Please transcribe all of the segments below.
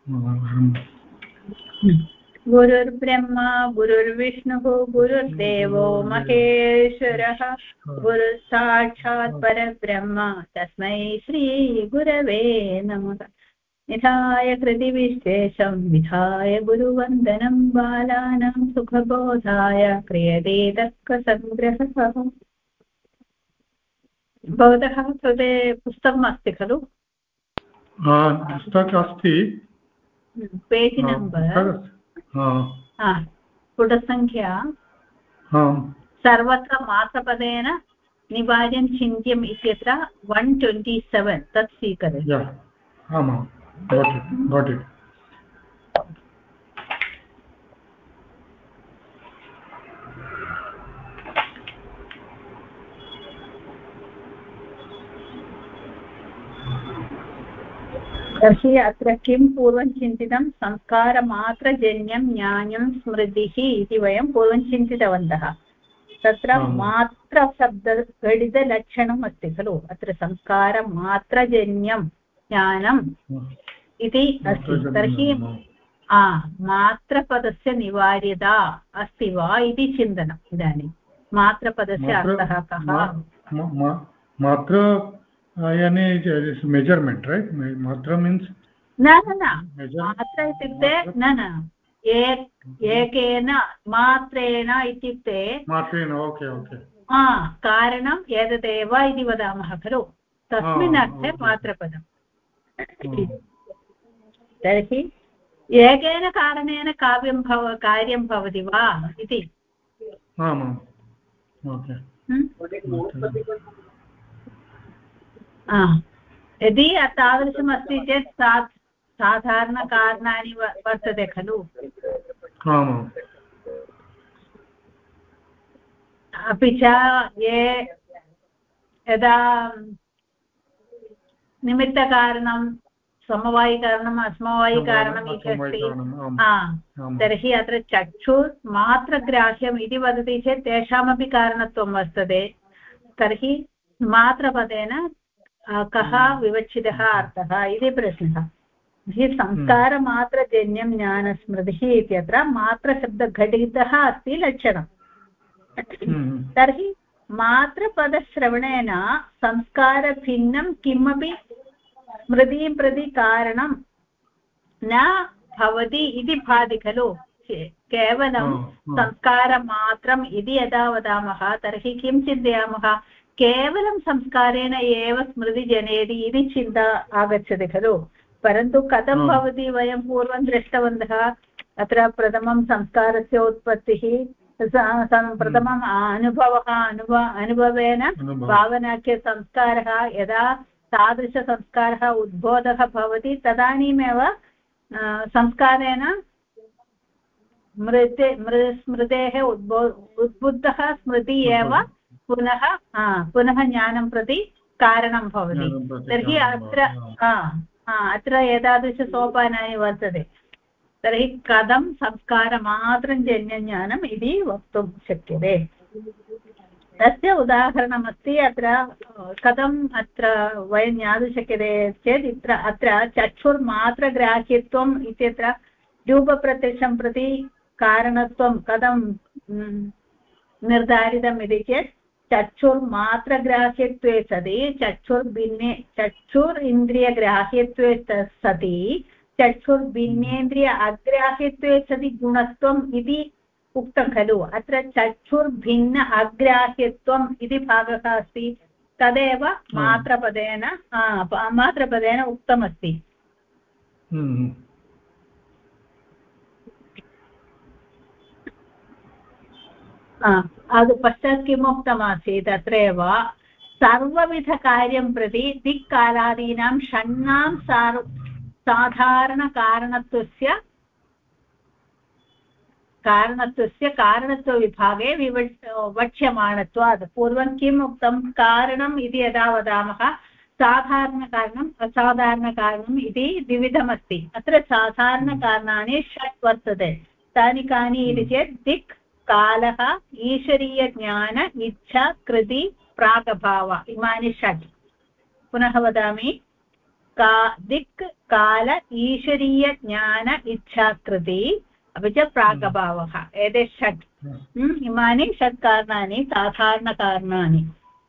गुरुर्ब्रह्मा गुरुर्विष्णुः गुरुर्देवो महेश्वरः गुरुः साक्षात् परब्रह्म तस्मै श्रीगुरवे नमः। निधाय कृतिविशेषं विधाय गुरुवन्दनं बालानां सुखबोधाय क्रियते तर्कसङ्ग्रहः। भवतः कृते पुस्तकम् अस्ति खलु? पुस्तकम् अस्ति। पेज् नम्बर् पुटसङ्ख्या सर्वत्र मात्रपदेन निवार्यं चिन्त्यम् इत्यत्र 127 तत् स्वीकरोतु। got it. तर्हि अत्र किं पूर्वं चिन्तितं संस्कारमात्रजन्यं ज्ञानं स्मृतिः इति वयं पूर्वं चिन्तितवन्तः। तत्र मात्रशब्दगणितलक्षणम् अस्ति खलु। अत्र संस्कारमात्रजन्यं ज्ञानम् इति अस्ति। तर्हि मात्रपदस्य निवार्यता अस्ति वा इति चिन्तनम्। इदानीं मात्रपदस्य अर्थः कः? मात्र measurement, right? Matra means न मात्र इत्युक्ते न एकेन मात्रेण इत्युक्ते ओके कारणम् एतदेव इति वदामः खलु, तस्मिन् अर्थे मात्रपदम्। तर्हि एकेन कारणेन कार्यं भवति वा इति। यदि तादृशमस्ति चेत् साधारणकारणानि वर्तते खलु। अपि च यदा निमित्तकारणं समवायिकारणम् असमवायिकारणम् इति अस्ति, तर्हि अत्र चक्षुर्मात्रग्राह्यम् इति वदति चेत् तेषामपि कारणत्वं वर्तते। तर्हि मात्रपदेन कः विवक्षितः अर्थः इति प्रश्नः। संस्कारमात्रजन्यं ज्ञानस्मृतिः इत्यत्र मात्रशब्दघटितः अस्ति लक्षणम्। तर्हि मात्रपदश्रवणेन संस्कारभिन्नं किमपि स्मृतिं प्रति कारणं न भवति इति भाति खलु। केवलं संस्कारमात्रम् इति यदा वदामः तर्हि किं चिन्तयामः? केवलं संस्कारेण एव स्मृति जनयति इति चिन्ता आगच्छति खलु। परन्तु कथं भवति, वयं पूर्वं दृष्टवन्तः। अत्र प्रथमं संस्कारस्य उत्पत्तिः, प्रथमम् अनुभवेन भावनाख्यसंस्कारः, यदा तादृशसंस्कारः उद्बोधः भवति तदानीमेव संस्कारेण स्मृतेः उद्बुद्धः स्मृति एव पुनः ज्ञानं प्रति कारणं भवति। तर्हि अत्र एतादृशसोपानानि वर्तते। तर्हि कथं संस्कारमात्रं जन्यज्ञानम् इति वक्तुं शक्यते। तस्य उदाहरणमस्ति। अत्र कथम् अत्र वयं ज्ञातुं शक्यते चेत् अत्र चक्षुर्मात्रग्राह्यत्वम् इत्यत्र रूपप्रत्यक्षं प्रति कारणत्वं कथं निर्धारितम् इति चेत् चक्षुर्मात्रग्राह्यत्वे सति चक्षुरिन्द्रियग्राह्यत्वे सति चक्षुर्भिन्नेन्द्रिय अग्राह्यत्वे सति गुणत्वम् इति उक्तं खलु। अत्र चक्षुर्भिन्न अग्राह्यत्वम् इति भागः अस्ति, तदेव मात्रपदेन उक्तमस्ति। पश्चात् किम् उक्तमासीत्? अत्रैव सर्वविधकार्यं प्रति दिक्कालादीनां षण्णां साधारणकारणत्वस्य कारणत्वविभागे वक्ष्यमाणत्वात्। पूर्वं किम् उक्तं? कारणम् इति यदा वदामः साधारणकारणम् असाधारणकारणम् इति द्विविधमस्ति। अत्र साधारणकारणानि 6 वर्तते। तानि कानि इति चेत् दिक्, कालः, ईश्वरीयज्ञान, इच्छा, कृति, प्रागभाव, इमानि 6। पुनः वदामि, दिक् काल ईश्वरीयज्ञान इच्छाकृति अपि च प्रागभावः एते षट् इमानि षट् कारणानि साधारणकारणानि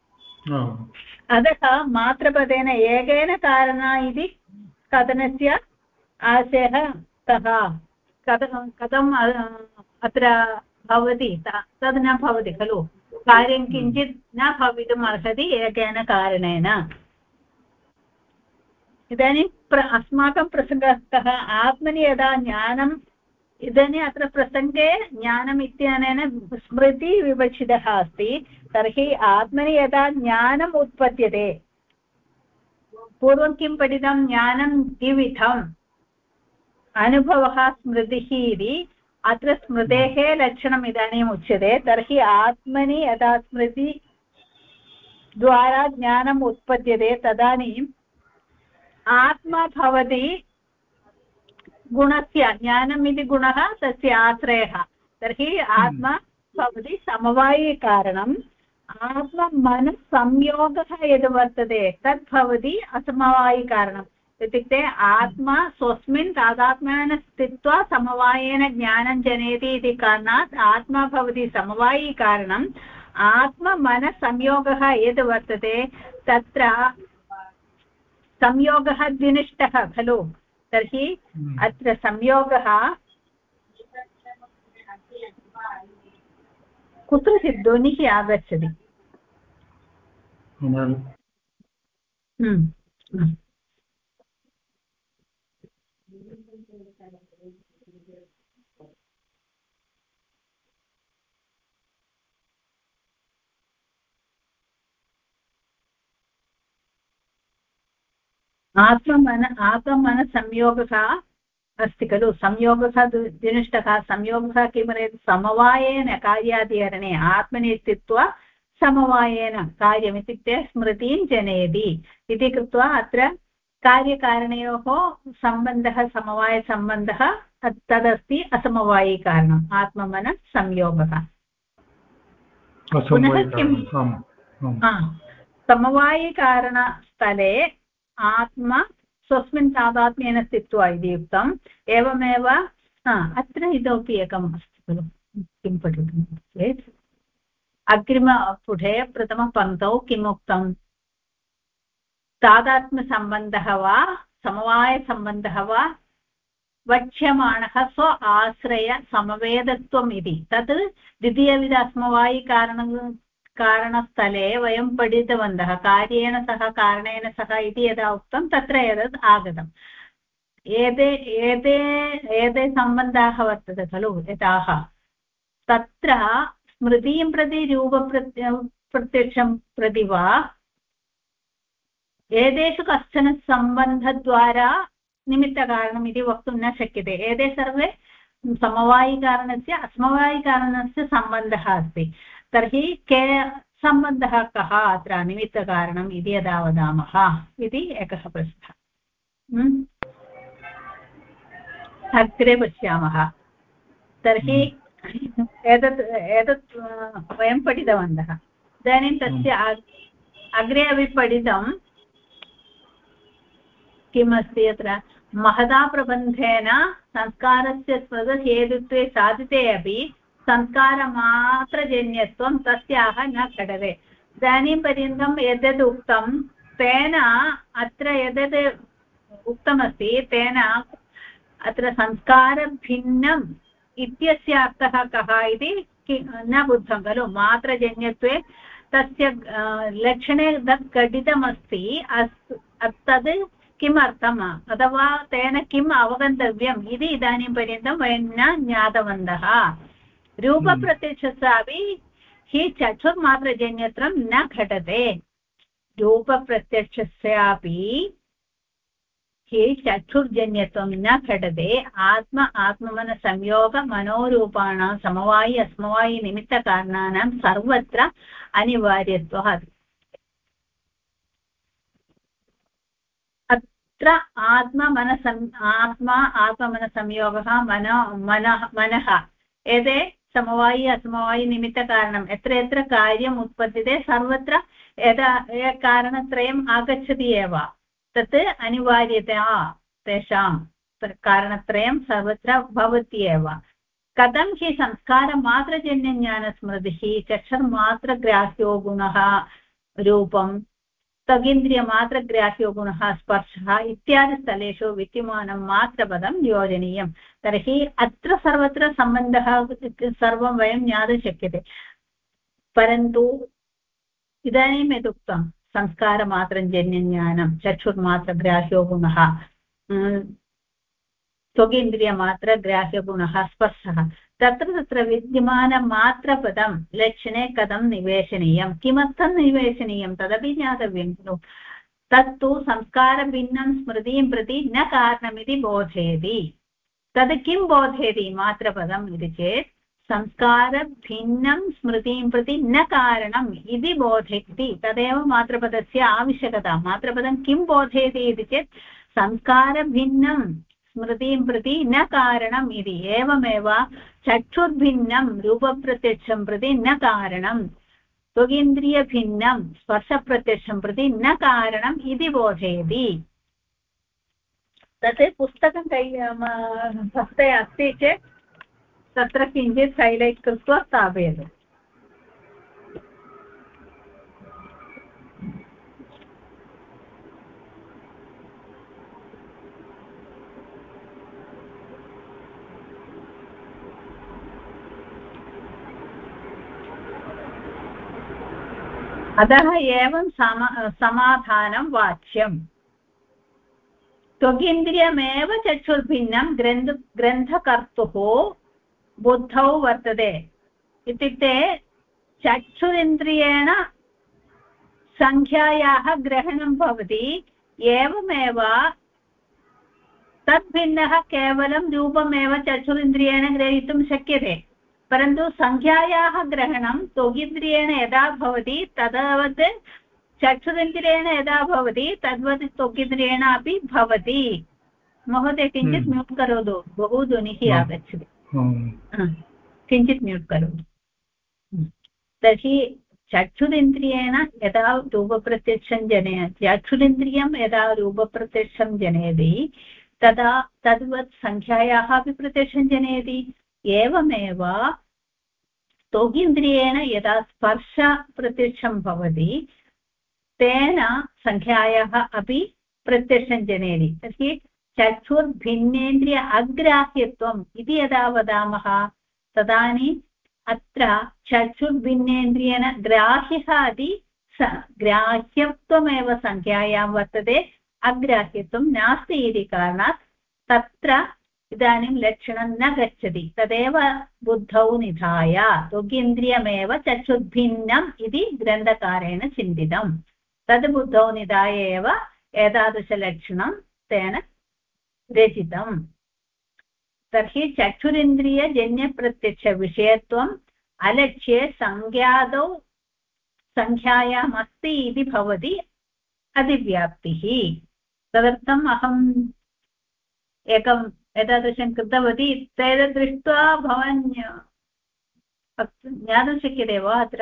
अतः मात्रपदेन एकेन कारणा इति कथनस्य आशयः कः कथम् अत्र भवति तद् न भवति खलु कार्यं किञ्चित् न भवितुम् अर्हति एकेन कारणेन इदानीं अस्माकं प्रसङ्गः कः आत्मनि यदा ज्ञानम् इदानीम् अत्र प्रसङ्गे ज्ञानम् इत्यनेन स्मृतिविवक्षितः अस्ति तर्हि आत्मनि यदा ज्ञानम् उत्पद्यते पूर्वं किं पठितं ज्ञानं द्विविधम् अनुभवः स्मृतिः इति अत्र स्मृतेः लक्षणम् इदानीम् उच्यते तर्हि आत्मनि यदा स्मृतिद्वारा ज्ञानम् उत्पद्यते तदानीम् आत्मा भवति गुणस्य ज्ञानम् इति गुणः तस्य आश्रयः तर्हि आत्मा भवति समवायिकारणम् आत्ममनस्संयोगः यद् वर्तते तद् भवति असमवायिकारणम् इत्युक्ते आत्मा स्वस्मिन् तादात्म्येन स्थित्वा समवायेन ज्ञानं जनयति इति कारणात् आत्मा भवति समवायिकारणम् आत्ममनसंयोगः यद् वर्तते तत्र संयोगः द्विनिष्ठः खलु तर्हि अत्र संयोगः कुत्रचित् ध्वनिः आगच्छति आत्ममनसंयोगः अस्ति खलु संयोगः द्विनिष्ठः संयोगः किमर्थ समवायेन कार्याधिकरणे आत्मनि स्थित्वा समवायेन कार्यम् इत्युक्ते स्मृतिं जनयति इति कृत्वा अत्र कार्यकारणयोः सम्बन्धः समवायसम्बन्धः तदस्ति असमवायिकारणम् आत्ममनसंयोगः पुनः किं समवायिकारणस्थले आत्मा स्वस्मिन् तादात्म्येन स्थित्वा इति उक्तम् एवमेव अत्र इतोपि एकम् अस्ति खलु किं पठितुं चेत् अग्रिमपुटे प्रथमपङ्क्तौ किम् उक्तं तादात्म्यसम्बन्धः वा समवायसम्बन्धः वा वक्ष्यमाणः स्व आश्रयसमवेदत्वम् इति तत् द्वितीयविध कारणस्थले वयं पठितवन्तः कार्येण सह कारणेन सह इति यदा उक्तं तत्र एतत् आगतम् एते सम्बन्धाः वर्तते खलु एताः तत्र स्मृतिं प्रति रूपप्रत्यक्षं प्रति वा एतेषु कश्चन सम्बन्धद्वारा निमित्तकारणम् इति वक्तुं न शक्यते एते सर्वे समवायिकारणस्य असमवायिकारणस्य सम्बन्धः अस्ति तर्हि के सम्बन्धः कः अत्र निमित्तकारणम् इति यदा वदामः इति एकः प्रश्नः अग्रे पश्यामः तर्हि एतत् वयं पठितवन्तः इदानीं तस्य अग्रे अपि पठितं किमस्ति अत्र महता प्रबन्धेन संस्कारस्य स्वतःहेतुत्वे साधिते अपि संस्कारमात्रजन्यत्वं तस्याः न घटते इदानीं पर्यन्तं यद्यद् उक्तं तेन अत्र यद्यद् उक्तमस्ति तेन अत्र संस्कारभिन्नम् इत्यस्य अर्थः कः इति न बुद्धं खलु मात्रजन्यत्वे तस्य लक्षणे तत् घटितमस्ति तद् किमर्थम् अथवा तेन किम् अवगन्तव्यम् इति इदानीं पर्यन्तं वयं न ज्ञातवन्तः रूपप्रत्यक्षस्यापि हि चक्षुर्मात्रजन्यत्वं न घटते रूपप्रत्यक्षस्यापि हि चक्षुर्जन्यत्वं न घटते आत्ममनसंयोगमनोरूपाणां समवायि अस्मवायि निमित्तकारणानां सर्वत्र अनिवार्यत्वः अत्र आत्ममनसंयोगः मनः एते समवायि असमवायि निमित्तकारणं यत्र यत्र कार्यम् उत्पद्यते सर्वत्र यदा कारणत्रयम् आगच्छति एव तत् अनिवार्यता तेषां कारणत्रयं सर्वत्र भवति एव कथं हि संस्कारमात्रजन्यज्ञानस्मृतिः चक्षुर्मात्रग्राह्यो गुणः रूपं त्वगिन्द्रियमात्रग्राह्यो गुणः स्पर्शः इत्यादिस्थलेषु विद्यमानं मात्रपदं योजनीयं तर्हि अत्र सर्वत्र सम्बन्धः सर्वं वयं ज्ञातुं शक्यते परन्तु इदानीं यदुक्तं संस्कारमात्रं जन्यज्ञानं चक्षुर्मात्रग्राह्यो गुणः त्वगिन्द्रियमात्रग्राह्यगुणः स्पर्शः तत्र विद्यमानमात्रपदं लक्षणे कथं निवेशनीयं किमर्थं निवेशनीयं तदपि ज्ञातव्यं खलु तत्तु संस्कारभिन्नं स्मृतिं प्रति न कारणमिति बोधयति तद् किं बोधयति मात्रपदम् इति चेत् संस्कारभिन्नं स्मृतिं प्रति न कारणम् इति बोधयति तदेव मात्रपदस्य आवश्यकता मात्रपदं किं बोधयति इति चेत् संस्कारभिन्नं स्मृतिं प्रति न कारणम् इति एवमेव चक्षुर्भिन्नं रूपप्रत्यक्षं प्रति न कारणं त्वगिन्द्रियभिन्नं स्पर्शप्रत्यक्षं प्रति न कारणम् इति बोधयति तत् पुस्तकं हस्ते अस्ति चेत् तत्र किञ्चित् हैलैट् कृत्वा स्थापयतु अतः एवं समाधानं वाच्यम् त्वगिन्द्रियमेव चक्षुर्भिन्नं ग्रन्थकर्तुः बुद्धौ वर्तते इत्युक्ते चक्षुरिन्द्रियेण संख्यायाः ग्रहणं भवति एवमेव तद्भिन्नः केवलं रूपमेव चक्षुरिन्द्रियेण ग्रहीतुं शक्यते परन्तु संख्यायाः ग्रहणं त्वगिन्द्रियेण यदा भवति तद्वत् चक्षुरिन्द्रियेण यदा भवति तद्वत् त्वगिन्द्रियेण अपि भवति महोदय किञ्चित् म्यूट् करोतु बहु ध्वनिः आगच्छति किञ्चित् म्यूट् करोतु तर्हि चक्षुरिन्द्रियेण यदा रूपप्रत्यक्षं जनयति चक्षुरिन्द्रियं यदा रूपप्रत्यक्षं जनयति तदा तद्वत् संख्यायाः अपि प्रत्यक्षं जनयति एवमेव त्वगिन्द्रियेण यदा स्पर्शप्रत्यक्षं भवति तेन संख्यायाः अपि प्रत्यक्षं जनयति तर्हि चक्षुर्भिन्नेन्द्रिय अग्राह्यत्वम् इति यदा वदामः तदानीम् अत्र चक्षुर्भिन्नेन्द्रियेण ग्राह्यः इति ग्राह्यत्वमेव संख्यायां वर्तते अग्राह्यत्वं नास्ति इति कारणात् तत्र इदानीं लक्षणं न गच्छति तदेव बुद्धौ निधाय त्वगिन्द्रियमेव चक्षुर्भिन्नम् इति ग्रन्थकारेण चिन्तितं तद् बुद्धौ निधाय एव एतादृशलक्षणं तेन रचितम् तर्हि चक्षुरिन्द्रियजन्यप्रत्यक्षविषयत्वम् अलक्ष्ये संज्ञादौ संख्यायाम् अस्ति इति भवति अधिव्याप्तिः तदर्थम् अहम् एकम् एतादृशं कृतवती तद् दृष्ट्वा भवान् ज्ञातुं शक्यते वा अत्र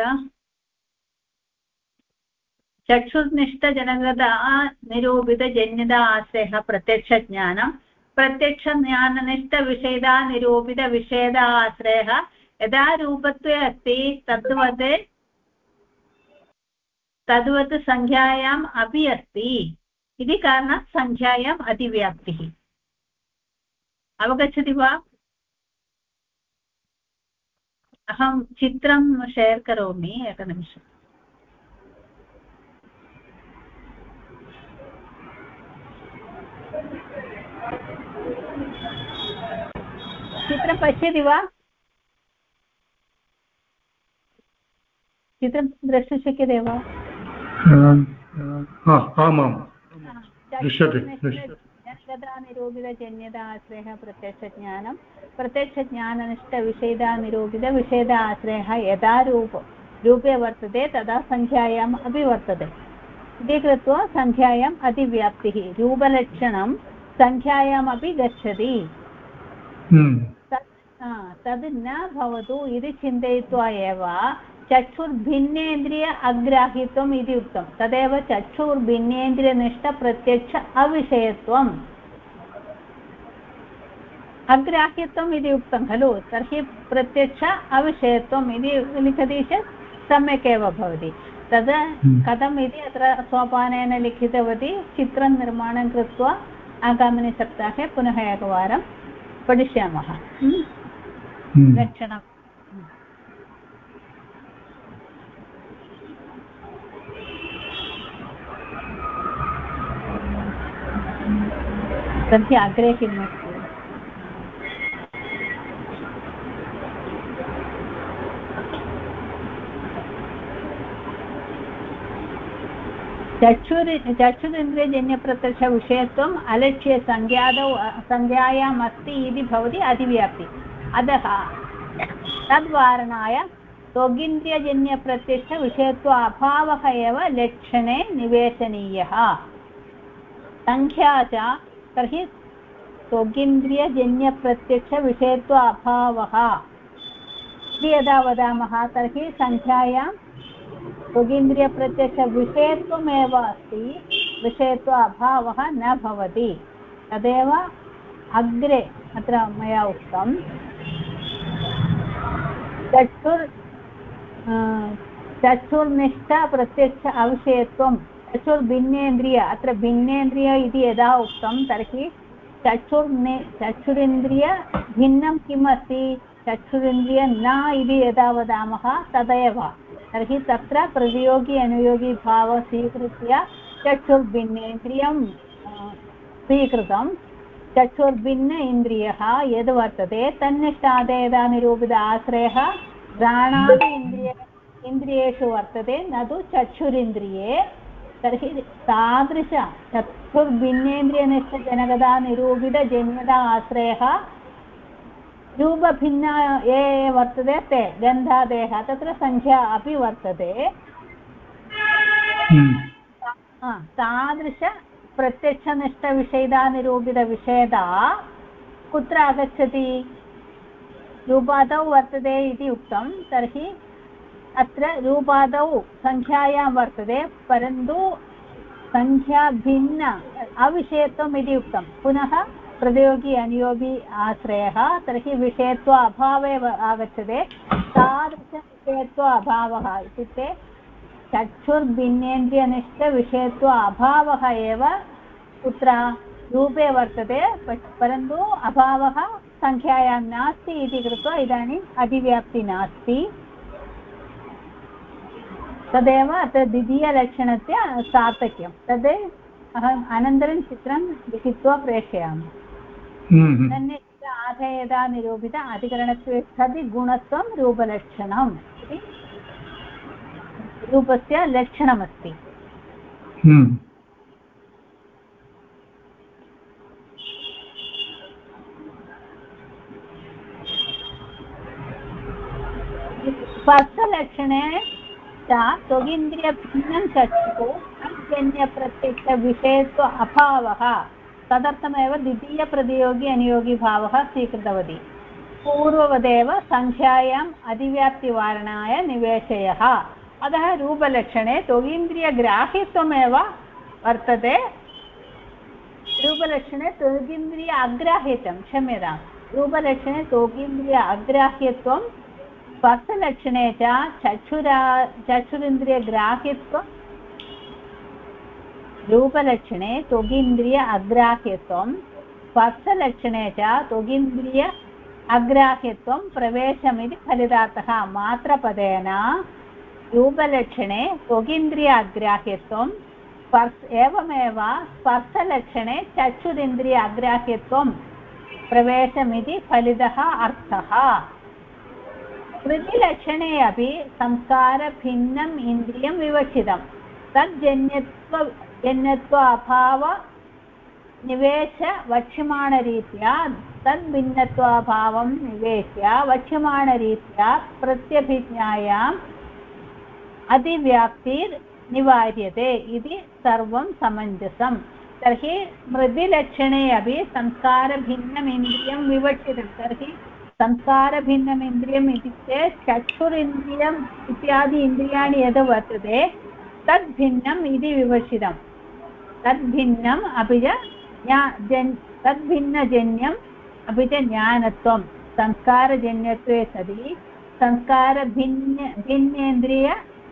चक्षुर्निष्ठजनगता निरूपितजन्यता आश्रयः प्रत्यक्षज्ञानं प्रत्यक्षज्ञाननिष्ठविषयदा निरूपितविषयदा आश्रयः यदा रूपत्वे अस्ति तद्वत् संख्यायाम् अपि अस्ति इति कारणात् संख्यायाम् अतिव्याप्तिः अवगच्छति वा अहं चित्रं शेर् करोमि एकनिमिषम् चित्रं पश्यति वा चित्रं द्रष्टुं शक्यते वा आमां दृश्यते निरूपितजन्यता आश्रयः प्रत्यक्षज्ञानं प्रत्यक्षज्ञाननिष्ठविषयदा निरूपितविषयदा आश्रयः यदा रूपे वर्तते तदा संख्यायाम् अपि वर्तते इति कृत्वा संख्यायाम् अतिव्याप्तिः रूपलक्षणं संख्यायामपि गच्छति तद् न भवतु इति चिन्तयित्वा एव चक्षुर्भिन्नेन्द्रिय अग्राह्यत्वम् इति उक्तं तदेव चक्षुर्भिन्नेन्द्रियनिष्ठप्रत्यक्ष अविषयत्वम् अग्राह्यत्वम् इति उक्तं खलु तर्हि प्रत्यक्ष अविषयत्वम् इति लिखति चेत् सम्यक् एव भवति तद् कथम् इति अत्र सोपानेन लिखितवती चित्रं निर्माणं कृत्वा आगामिनि सप्ताहे पुनः एकवारं पठिष्यामः लक्षणम् तर्हि अग्रे किम् अस्ति चक्षुरिन्द्रियजन्यप्रत्यक्षविषयत्वम् अलक्ष्य संज्ञायाम् अस्ति इति भवति अतिव्याप्ति अतः तद्वारणाय त्वगिन्द्रियजन्यप्रत्यक्षविषयत्व अभावः एव लक्षणे निवेशनीयः संख्या च तर्हि त्वगिन्द्रियजन्यप्रत्यक्षविषयत्व अभावः इति यदा वदामः तर्हि संख्यायां त्वगिन्द्रियप्रत्यक्षविषयत्वमेव अस्ति विषयत्व अभावः न भवति तदेव अग्रे अत्र मया उक्तं चक्षुर्निष्ठ प्रत्यक्ष अविषयत्वं चक्षुर्भिन्नेन्द्रिय अत्र भिन्नेन्द्रिय इति यदा उक्तं तर्हि चक्षुरिन्द्रिय भिन्नं किम् अस्ति चक्षुरिन्द्रिय न इति यदा वदामः तदेव तर्हि तत्र प्रतियोगी अनुयोगी भावं स्वीकृत्य चक्षुर्भिन्नेन्द्रियं स्वीकृतं चक्षुर्भिन्न इन्द्रियः यद् वर्तते तन्निष्ठादेयतानिरूपित आश्रयः घ्राणादि इन्द्रियेषु वर्तते न तु चक्षुरिन्द्रिये तर्हि तादृश चक्षुर्भिन्नेन्द्रियनिष्ठजनकता निरूपितजन्यता आश्रयः रूपभिन्न ये वर्तते ते गन्धादयः तत्र संख्या अपि वर्तते तादृश प्रत्यक्षनिष्ठविषयतानिरूपितविषयता कुत्र आगच्छति रूपादौ वर्तते इति उक्तं तर्हि अत्र रूपादौ संख्यायां वर्तते परन्तु संख्या भिन्न अविषयत्वम् इति उक्तं पुनः प्रतियोगी अनुयोगी आश्रयः तर्हि विषयत्व अभावे आगच्छते तादृशविषयत्व अभावः इत्युक्ते चक्षुर्भिन्नेन्द्रियनिष्ठविषयत्व अभावः एव कुत्र रूपे वर्तते परन्तु अभावः संख्यायां नास्ति इति कृत्वा इदानीम् अतिव्याप्ति नास्ति तदेव अत्र द्वितीयलक्षणस्य सार्थक्यं तद् अहम् अनन्तरं चित्रं लिखित्वा प्रेषयामि तन्निष्ठ आधेयता निरूपित अधिकरणत्वे सति गुणत्वं रूपलक्षणम् इति रूपस्य लक्षणमस्ति स्पर्शलक्षणे त्वगिन्द्रियभिन्नं चक्षुः तज्जन्यप्रत्यक्षविषयत्व अभावः तदर्थमेव द्वितीयप्रतियोगी अनुयोगीभावः स्वीकृतवती पूर्ववदेव संख्यायाम् अतिव्याप्तिवारणाय निवेशयः अतः रूपलक्षणे त्वगिन्द्रियग्राह्यत्वमेव वर्तते रूपलक्षणे त्वगिन्द्रिय अग्राह्यत्वं क्षम्यतां रूपलक्षणे त्वगिन्द्रिय अग्राह्यत्वं स्पर्शलक्षणे च चक्षुरिन्द्रियग्राह्यत्वं रूपलक्षणे त्वगिन्द्रिय अग्राह्यत्वं स्पर्शलक्षणे च त्वगिन्द्रिय अग्राह्यत्वं प्रवेशमिति फलितार्थः मात्रपदेन रूपलक्षणे त्वगिन्द्रिय अग्राह्यत्वं एवमेव स्पर्शलक्षणे चक्षुरिन्द्रिय अग्राह्यत्वं प्रवेशमिति फलितः अर्थः कृतिलक्षणे अपि संस्कारभिन्नम् इन्द्रियं विवक्षितं तज्जन्यत्व अभाव निवेश वक्ष्यमाणरीत्या तद्भिन्नत्वाभावं निवेश्य वक्ष्यमाणरीत्या प्रत्यभिज्ञायाम् अतिव्याप्तिर्निवार्यते इति सर्वं समञ्जसं तर्हि स्मृतिलक्षणे अपि संस्कारभिन्नम् इन्द्रियं विवक्षितं तर्हि संस्कारभिन्नम् इन्द्रियम् इति चेत् चक्षुरिन्द्रियम् इत्यादि इन्द्रियाणि यद् वर्तते तद्भिन्नम् इति विवक्षितम् तद्भिन्नम् अपि च तद्भिन्नजन्यम् अपि च ज्ञानत्वं संस्कारजन्यत्वे सति संस्कारभिन्नेन्द्रिय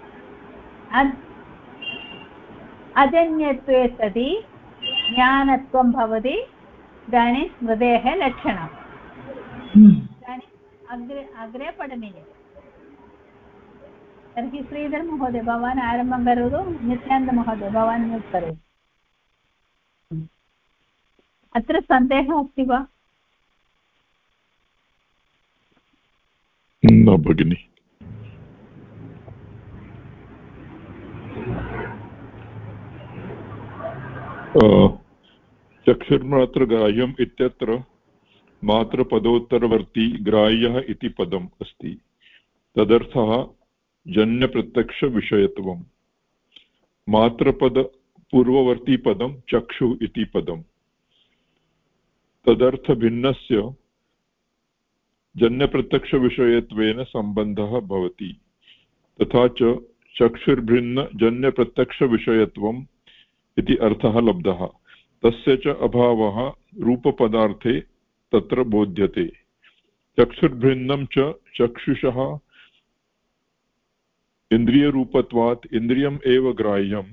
अजन्यत्वे सति ज्ञानत्वं भवति इदानीं स्मृतेः लक्षणम् इदानीम् अग्रे पठनीयम् तर्हि श्रीधर महोदय भवान् आरम्भं करोतु नित्यानन्द महोदय भवान् म्यूट् करोतु अत्र सन्देहः अस्ति वा न भगिनि चक्षुर्मात्रग्राह्यम् इत्यत्र मात्रपदोत्तरवर्ती ग्राह्यः इति पदम् अस्ति तदर्थः जन्यप्रत्यक्षविषयत्वम् मात्रपदपूर्ववर्ती पदं चक्षुः इति पदम् तदर्थभिन्नस्य जन्यप्रत्यक्षविषयत्वेन सम्बन्धः भवति तथा च चक्षुर्भिन्नजन्यप्रत्यक्षविषयत्वम् इति अर्थः लब्धः तस्य च अभावः रूपपदार्थे तत्र बोध्यते चक्षुर्भिन्नं च चक्षुषः इन्द्रियरूपत्वात् इन्द्रियम् एव ग्राह्यम्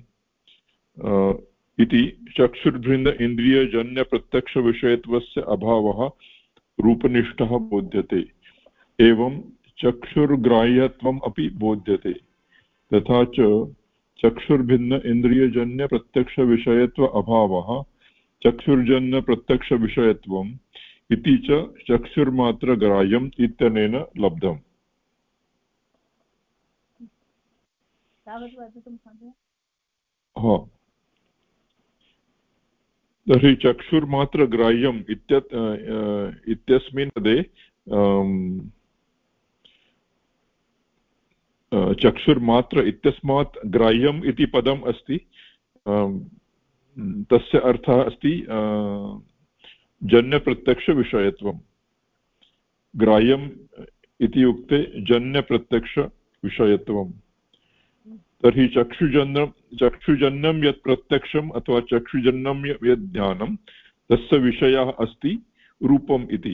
इति चक्षुर्भिन्न इन्द्रियजन्यप्रत्यक्षविषयत्वस्य अभावः रूपनिष्ठः बोध्यते एवं चक्षुर्ग्राह्यत्वम् अपि बोध्यते तथा च चक्षुर्भिन्न इन्द्रियजन्यप्रत्यक्षविषयत्व अभावः चक्षुर्जन्यप्रत्यक्षविषयत्वम् इति च चक्षुर्मात्रग्राह्यम् इत्यनेन लब्धम् तर्हि चक्षुर्मात्रग्राह्यम् इत्यस्मिन् पदे चक्षुर्मात्र इत्यस्मात् ग्राह्यम् इति पदम् अस्ति तस्य अर्थः अस्ति जन्यप्रत्यक्षविषयत्वं ग्राह्यम् इत्युक्ते जन्यप्रत्यक्षविषयत्वम् तर्हि चक्षुजन्यं यत् प्रत्यक्षम् अथवा चक्षुजन्यं यत् ज्ञानं तस्य विषयः अस्ति रूपम् इति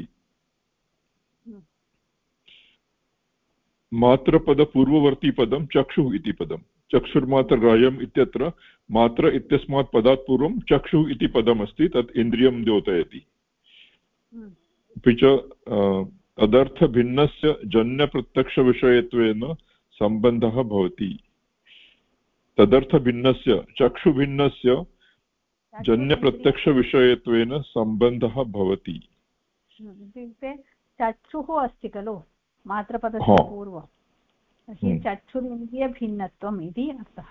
मात्रपदपूर्ववर्ती पदं चक्षुः इति पदं चक्षुर्मात्रग्राह्यम् इत्यत्र मात्र इत्यस्मात् पदात् पूर्वं चक्षुः इति पदमस्ति तत् इन्द्रियं द्योतयति अपि च तदर्थभिन्नस्य जन्यप्रत्यक्षविषयत्वेन सम्बन्धः भवति तदर्थभिन्नस्य चक्षुभिन्नस्य जन्यप्रत्यक्षविषयत्वेन सम्बन्धः भवति इत्युक्ते चक्षुः अस्ति खलु मात्रपदस्य पूर्वं तर्हि चक्षुरिन्द्रियभिन्नत्वम् इति अर्थः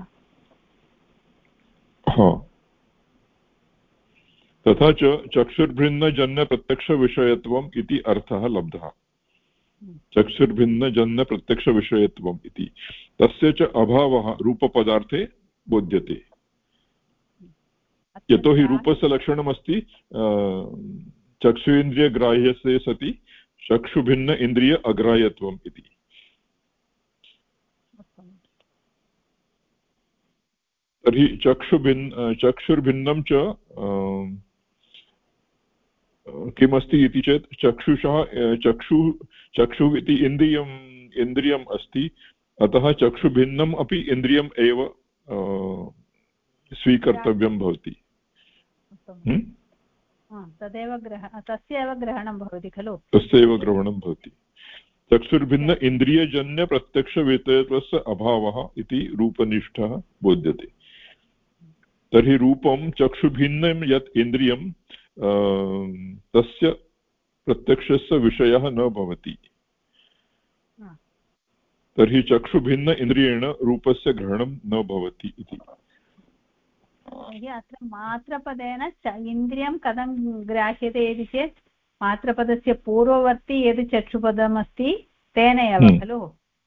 तथा च चक्षुर्भिन्नजन्यप्रत्यक्षविषयत्वम् इति अर्थः लब्धः चक्षुर्भिन्नजन्यप्रत्यक्षविषयत्वम् इति तस्य च अभावः रूपपदार्थे बोध्यते यतोहि रूपस्य लक्षणमस्ति चक्षुरिन्द्रियग्राह्यस्य सति चक्षुभिन्न इन्द्रिय अग्राह्यत्वम् इति तर्हि चक्षुर्भिन्नं च किमस्ति इति चेत् चक्षुः इति इन्द्रियम् अस्ति अतः चक्षुभिन्नम् अपि इन्द्रियम् एव स्वीकर्तव्यं भवति तस्यैव ग्रहणं भवति खलु तस्यैव ग्रहणं भवति चक्षुर्भिन्न इन्द्रियजन्यप्रत्यक्षविषयत्वस्य अभावः इति रूपनिष्ठः बोध्यते तर्हि रूपं चक्षुभिन्नं यत् इन्द्रियं तस्य प्रत्यक्षस्य विषयः न भवति तर्हि चक्षुभिन्न इन्द्रियेण रूपस्य ग्रहणं न भवति इति अत्र मात्रपदेन इन्द्रियं कथं ग्राह्यते इति चेत् मात्रपदस्य पूर्ववर्ती यद् चक्षुपदमस्ति तेन एव खलु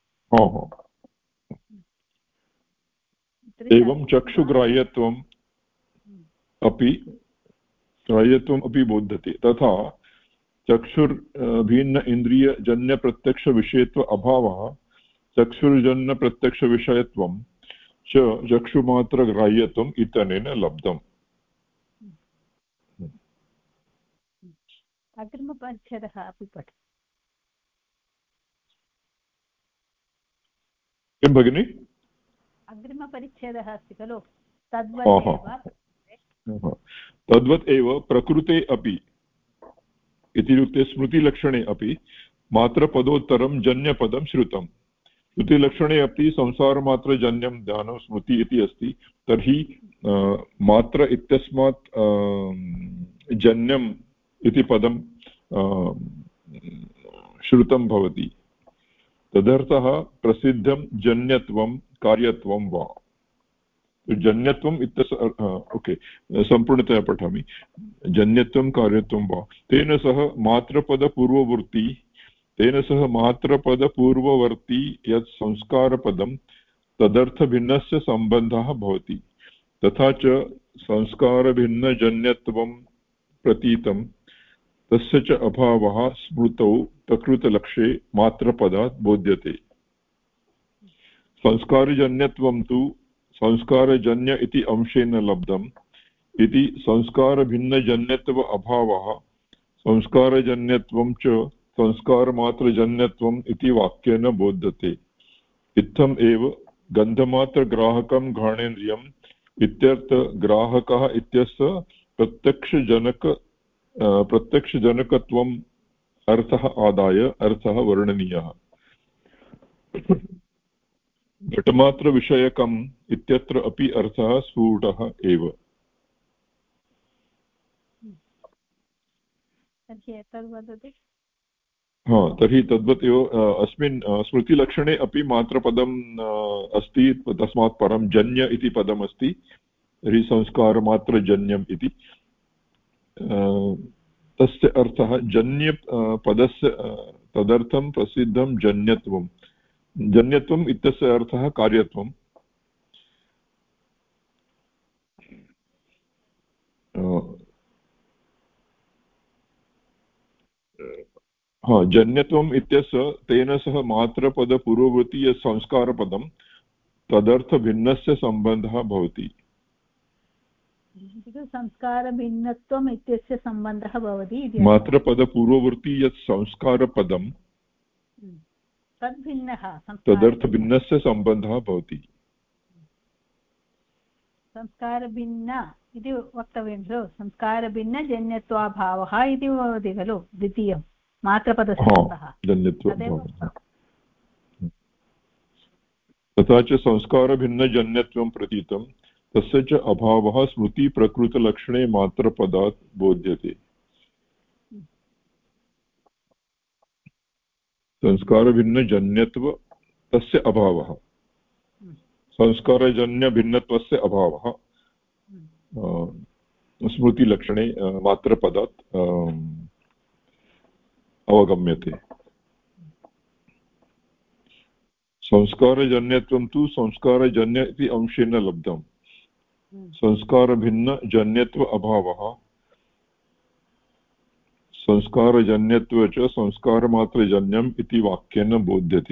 एवं चक्षुग्राह्यत्वम् अपि बोध्यते तथा चक्षुर्भिन्न इन्द्रियजन्यप्रत्यक्षविषयत्व अभावः चक्षुर्जन्यप्रत्यक्षविषयत्वं च चक्षुमात्रग्राह्यत्वम् इत्यनेन लब्धम्। अग्रिमपरिच्छेदः अपि पठ। किं भगिनि? अग्रिमपरिच्छेदः अस्ति खलु तद्वत् एव प्रकृते अपि इत्युक्ते स्मृतिलक्षणे अपि मात्रपदोत्तरं जन्यपदं श्रुतम्। श्रुतिलक्षणे अपि संसारमात्रजन्यं ज्ञानं स्मृति इति अस्ति। तर्हि मात्र इत्यस्मात् जन्यम् इति पदं श्रुतं भवति। तदर्थः प्रसिद्धं जन्यत्वं कार्यत्वं वा। जन्यत्वम् इत्यस्य ओके सम्पूर्णतया पठामि। जन्यत्वं कार्यत्वं वा तेन सह मात्रपदपूर्ववर्ती यत् संस्कारपदं तदर्थभिन्नस्य सम्बन्धः भवति। तथा च संस्कारभिन्नजन्यत्वं प्रतीतं तस्य च अभावः स्मृतौ प्रकृतलक्ष्ये मात्रपदात् बोध्यते। संस्कारजन्यत्वं तु संस्कारजन्य इति अंशेन लब्धम् इति संस्कारभिन्नजन्यत्व अभावः संस्कारजन्यत्वं च संस्कारमात्रजन्यत्वम् इति वाक्येन बोध्यते। इत्थम् एव गन्धमात्रग्राहकं घ्राणेन्द्रियम् इत्यर्थ ग्राहकः इत्यस्य प्रत्यक्षजनकत्वम् अर्थः आदाय अर्थः वर्णनीयः। घटमात्रविषयकम् इत्यत्र अपि अर्थः स्फुटः एव। तर्हि तद्वत् एव अस्मिन् स्मृतिलक्षणे अपि मात्रपदम् अस्ति। तस्मात् परं जन्य इति पदम् अस्ति। तर्हि संस्कारमात्रजन्यम् इति तस्य अर्थः जन्य पदस्य तदर्थं प्रसिद्धं जन्यत्वं। जन्यत्वम् इत्यस्य अर्थः कार्यत्वम्। जन्यत्वम् इत्यस्य तेन सह मात्रपदपूर्ववर्ती यत् संस्कारपदं तदर्थभिन्नस्य सम्बन्धः भवति। संस्कारभिन्नत्वम् इत्यस्य सम्बन्धः भवति। मात्रपदपूर्ववर्ती यत् संस्कारपदं तद्भिन्नः तदर्थभिन्नस्य सम्बन्धः भवति। संस्कारभिन्न इति वक्तव्यं खलु। संस्कारभिन्नजन्यत्वाभावः इति भवति खलु द्वितीयं मात्रपदस्य। तथा च संस्कारभिन्नजन्यत्वं प्रतीतं तस्य च अभावः स्मृतिप्रकृतलक्षणे मात्रपदात् बोध्यते। संस्कारभिन्नजन्यत्व तस्य अभावः संस्कारजन्यभिन्नत्वस्य अभावः स्मृतिलक्षणे मात्रपदात् अवगम्यते। संस्कारजन्यत्वं तु संस्कारजन्य इति अंशेन लब्धम्। संस्कारभिन्नजन्यत्व अभावः संस्कारजन्यत्व च संस्कारमात्रजन्यम् इति वाक्येन बोध्यते।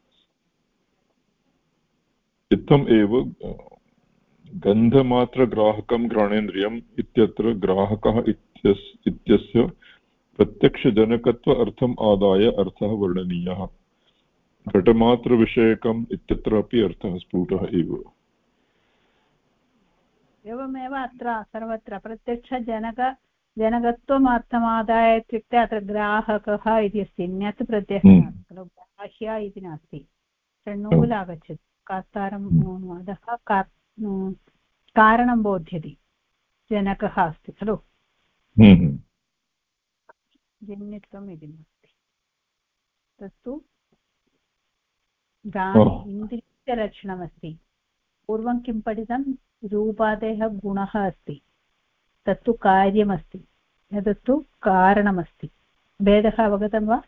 इत्थम् एव गन्धमात्रग्राहकं घ्राणेन्द्रियम् इत्यत्र ग्राहकः इत्यस्य प्रत्यक्षजनकत्व अर्थम् आदाय अर्थः वर्णनीयः। घटमात्रविषयकम् इत्यत्र अपि अर्थः स्फुटः एव। एवमेव अत्र सर्वत्र जनकत्वमर्थमादाय इत्युक्ते अत्र ग्राहकः इति अस्ति। अन्यत् प्रत्ययः नास्ति खलु। ग्राह्य इति नास्ति। षण्णूल् आगच्छति। कर्तारम् अधः कारणं बोध्यति। जनकः अस्ति खलु। जन्यत्वम् इति नास्ति। तत्तु गाने इन्द्रियस्य लक्षणमस्ति। पूर्वं किं पठितं? रूपादेः गुणः अस्ति। तत्तु कार्यमस्ति। एतत्तु कारणमस्ति। भेदः अवगतं वा?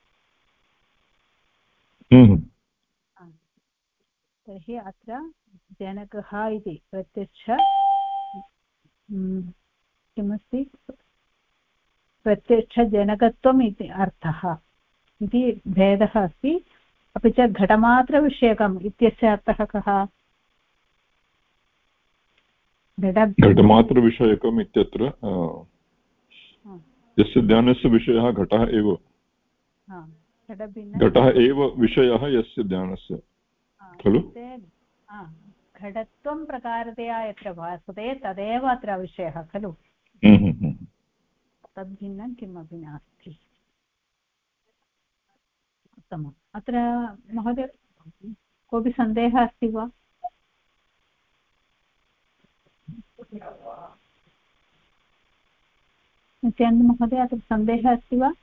तर्हि अत्र जनकः इति प्रत्यक्ष किमस्ति? प्रत्यक्षजनकत्वम् इति अर्थः इति भेदः अस्ति। अपि च घटमात्रविषयकम् इत्यस्य अर्थः कः? घटमात्रविषयकम् इत्यत्र यस्य ध्यानस्य विषयः घटः एव, घटः एव विषयः यस्य ध्यानस्य खलु। घटत्वं प्रकारतया यत्र भासते तदेव अत्र विषयः खलु। तद्भिन्नं किमपि नास्ति। उत्तमम्। अत्र महोदय कोऽपि सन्देहः अस्ति वा? नित्यानन्द महोदय अत्र सन्देहः अस्ति वा?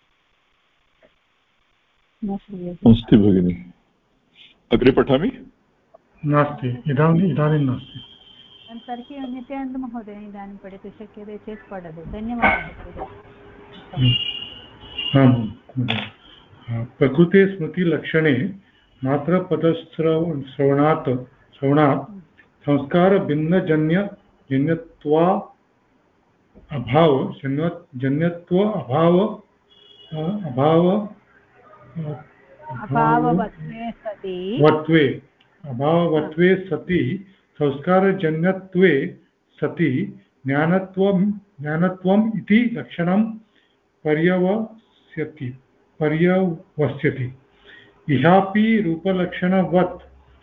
न श्रूयते। अस्ति भगिनि, अग्रे पठामि। नास्ति, इदानीं नास्ति। तर्हि नित्यानन्द महोदय इदानीं पठितुं शक्यते चेत् पठतु। धन्यवादः। प्रकृते स्मृतिलक्षणे मात्रपदश्रवणात् संस्कारभिन्नजन्यत्वा अभाववत्वे सति संस्कारजन्यत्वे सति ज्ञानत्वम् इति लक्षणं पर्यवस्यति। इहापि रूपलक्षणवत्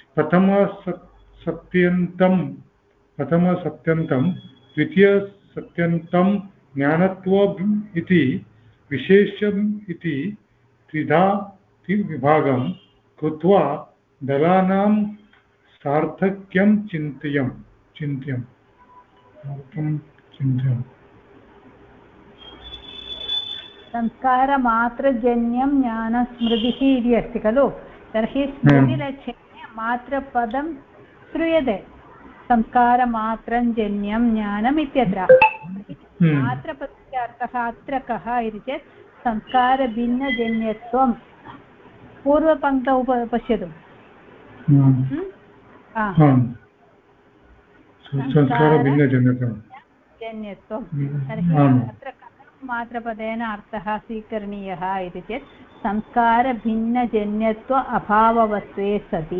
प्रथमसत्यन्तं द्वितीयसत्यन्तं ज्ञानत्वम् इति विशेष्यम् इति त्रिधा विभागं कृत्वा दलानां सार्थक्यं चिन्त्यम्। संस्कारमात्रजन्यं ज्ञानस्मृतिः इति अस्ति खलु। तर्हि स्मृतिलक्षणे मात्रपदं श्रूयते। संस्कारमात्रं जन्यं ज्ञानम् इत्यत्र मात्रपदस्य अर्थः अत्र कः इति चेत् संस्कारभिन्नजन्यत्वं। पूर्वपङ्क्तौ पश्यतु। जन्यत्वं तर्हि अत्र मात्रपदेन अर्थः स्वीकरणीयः इति चेत् संस्कारभिन्नजन्यत्व अभाववत्वे सति।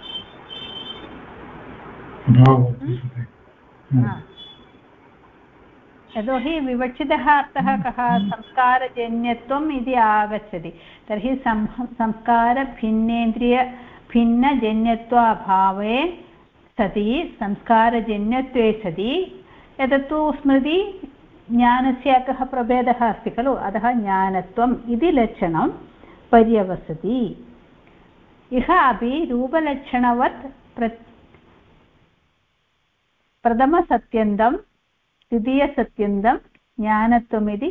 यतोहि विवक्षितः अर्थः कः? संस्कारजन्यत्वम् इति आगच्छति। तर्हि संस्कारभिन्नेन्द्रियभिन्नजन्यत्व अभावे सति संस्कारजन्यत्वे सति। एतत्तु स्मृति ज्ञानस्य कः प्रभेदः अस्ति खलु। अतः ज्ञानत्वम् इति लक्षणं पर्यवसति। इह अपि रूपलक्षणवत् प्रथमसत्यन्तं द्वितीयसत्यन्तं ज्ञानत्वमिति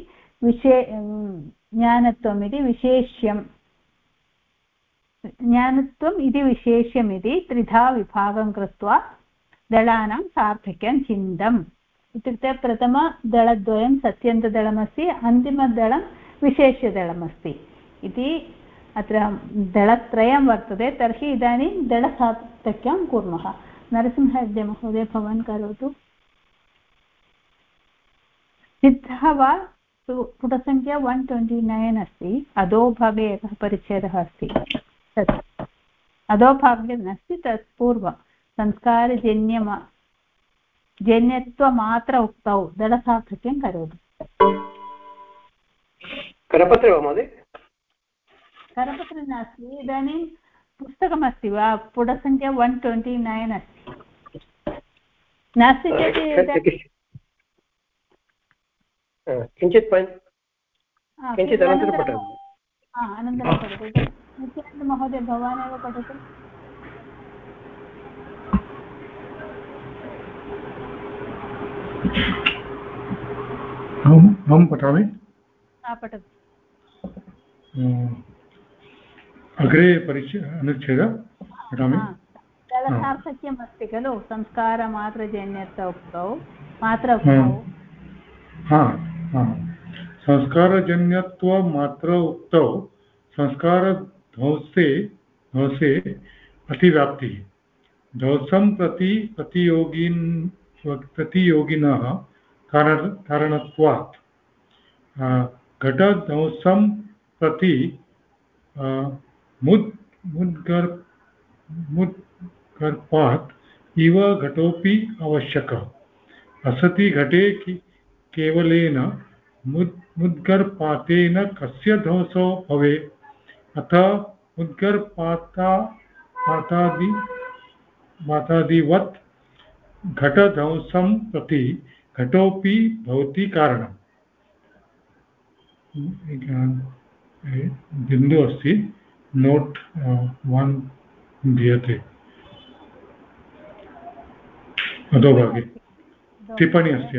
विशेष्यमिति त्रिधा विभागं कृत्वा दलानां सार्थक्यं चिन्तम्। इत्युक्ते प्रथमदलद्वयं सत्यन्तदलमस्ति, अन्तिमदलं विशेष्यदलमस्ति इति अत्र दलत्रयं वर्तते। तर्हि इदानीं दलसार्थक्यं कुर्मः। नरसिंहहेग्डे महोदय भवान् करोतु। सिद्धः वा? पुटसङ्ख्या 129 अस्ति। अधोभागे एकः परिच्छेदः अस्ति। तत् अधोभागे नास्ति, तत् पूर्वं संस्कारजन्यत्वमात्र उक्तौ दलसार्थक्यं करोतु। करपत्रे वा महोदय? करपत्रे नास्ति, इदानीं पुस्तकमस्ति वा? पुटसङ्ख्या 129 अस्ति। नास्ति चेत् किञ्चित् अनन्तरं पठामि। अनन्तरं पठतु। नित्यानन्द महोदय भवानेव पठतु। अहं पठामि। पठतु। अग्रे अनुच्छेदः पठामि। दलसार्थक्यम् अस्ति खलु। संस्कारमात्रजन्यत्वौ मात्रौक्तौ। संस्कारजन्यत्वमात्र उक्तौ संस्कारध्वंसे अतिव्याप्तिः ध्वंसं प्रति प्रतियोगिनः कारणत्वात् घटध्वंसं प्रति मुद्गर्भात् इव घटोऽपि आवश्यकः असति घटे केवलेन मुद्गर्भातेन कस्य ध्वंसो भवेत् अथ मुद्गर्भातादिवत् घटध्वंसं प्रति घटोऽपि भवति कारणम् बिन्दु अस्ति नोट् 1 दीयते अधोभागे टिप्पणी अस्ति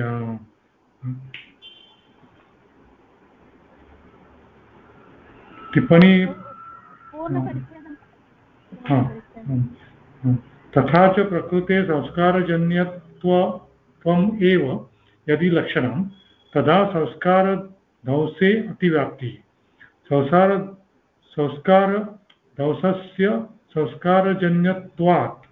टिप्पणी तथा च प्रकृते संस्कारजन्यत्वम् एव यदि लक्षणं तदा संस्कारध्वंसे अतिव्याप्तिः संस्कारध्वंसस्य संस्कारजन्यत्वात्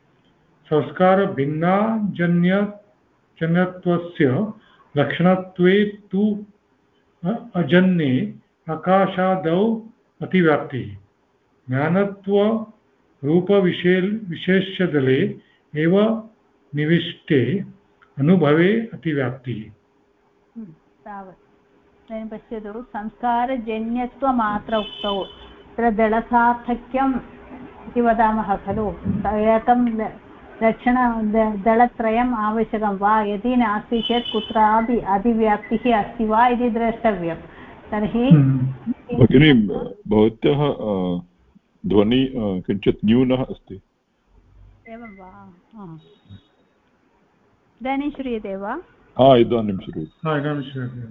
संस्कारभिन्नाजन्यत्वस्य लक्षणत्वे तु अजन्ये आकाशादौ अतिव्याप्तिः ज्ञानत्व रूपविशेष्यदले एव निविष्टे अनुभवे अतिव्याप्तिः तावत् इदानीं पश्यतु संस्कारजन्यत्वमात्र उक्तौ तत्र दलसार्थक्यम् इति वदामः खलु एकं लक्षण दलत्रयम् आवश्यकं वा यदि नास्ति चेत् कुत्रापि अतिव्याप्तिः अस्ति वा इति द्रष्टव्यं तर्हि भगिनी भवत्याः ध्वनि किञ्चित् न्यूनः अस्ति एवं वा इदानीं श्रूयते वा इदानीं श्रूयते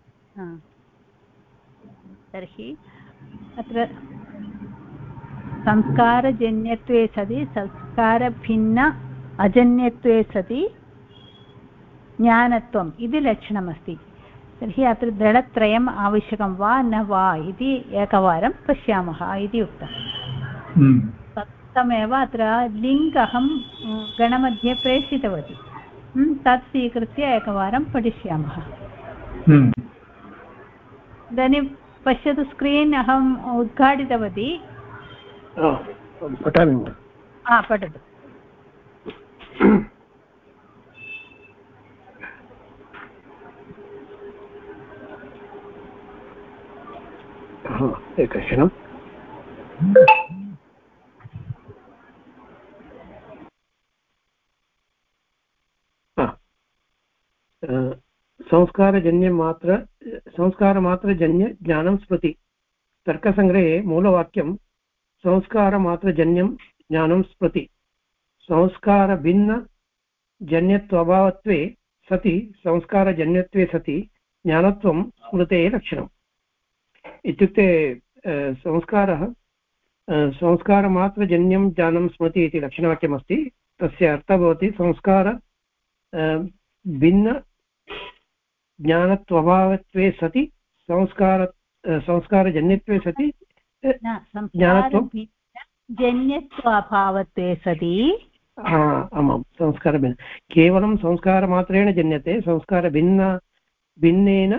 तर्हि अत्र संस्कारजन्यत्वे सति संस्कारभिन्न अजन्यत्वे सति ज्ञानत्वम् इति लक्षणमस्ति तर्हि अत्र दलत्रयम् आवश्यकं वा न वा इति एकवारं पश्यामः इति उक्तम् तमेव अत्र लिङ्क् अहं गणमध्ये प्रेषितवती तत् स्वीकृत्य एकवारं पठिष्यामः इदानीं पश्यतु स्क्रीन् अहम् उद्घाटितवती पठामि पठतु एकक्षणं संस्कारमात्रजन्य ज्ञानं स्मृति तर्कसङ्ग्रहे मूलवाक्यं संस्कारमात्रजन्यं ज्ञानं स्मृति संस्कारभिन्नजन्यत्वाभावत्वे सति संस्कारजन्यत्वे सति ज्ञानत्वं स्मृतेः लक्षणम् इत्युक्ते संस्कारः संस्कारमात्रजन्यं ज्ञानं स्मृति इति लक्षणवाक्यमस्ति तस्य अर्थः भवति संस्कार भिन्न ज्ञानत्वभावत्वे सति संस्कारजन्यत्वे सति ज्ञानत्वं जन्यत्वाभावत्वे सति आमां संस्कारभिन्न केवलं संस्कारमात्रेण जन्यते संस्कारभिन्नेन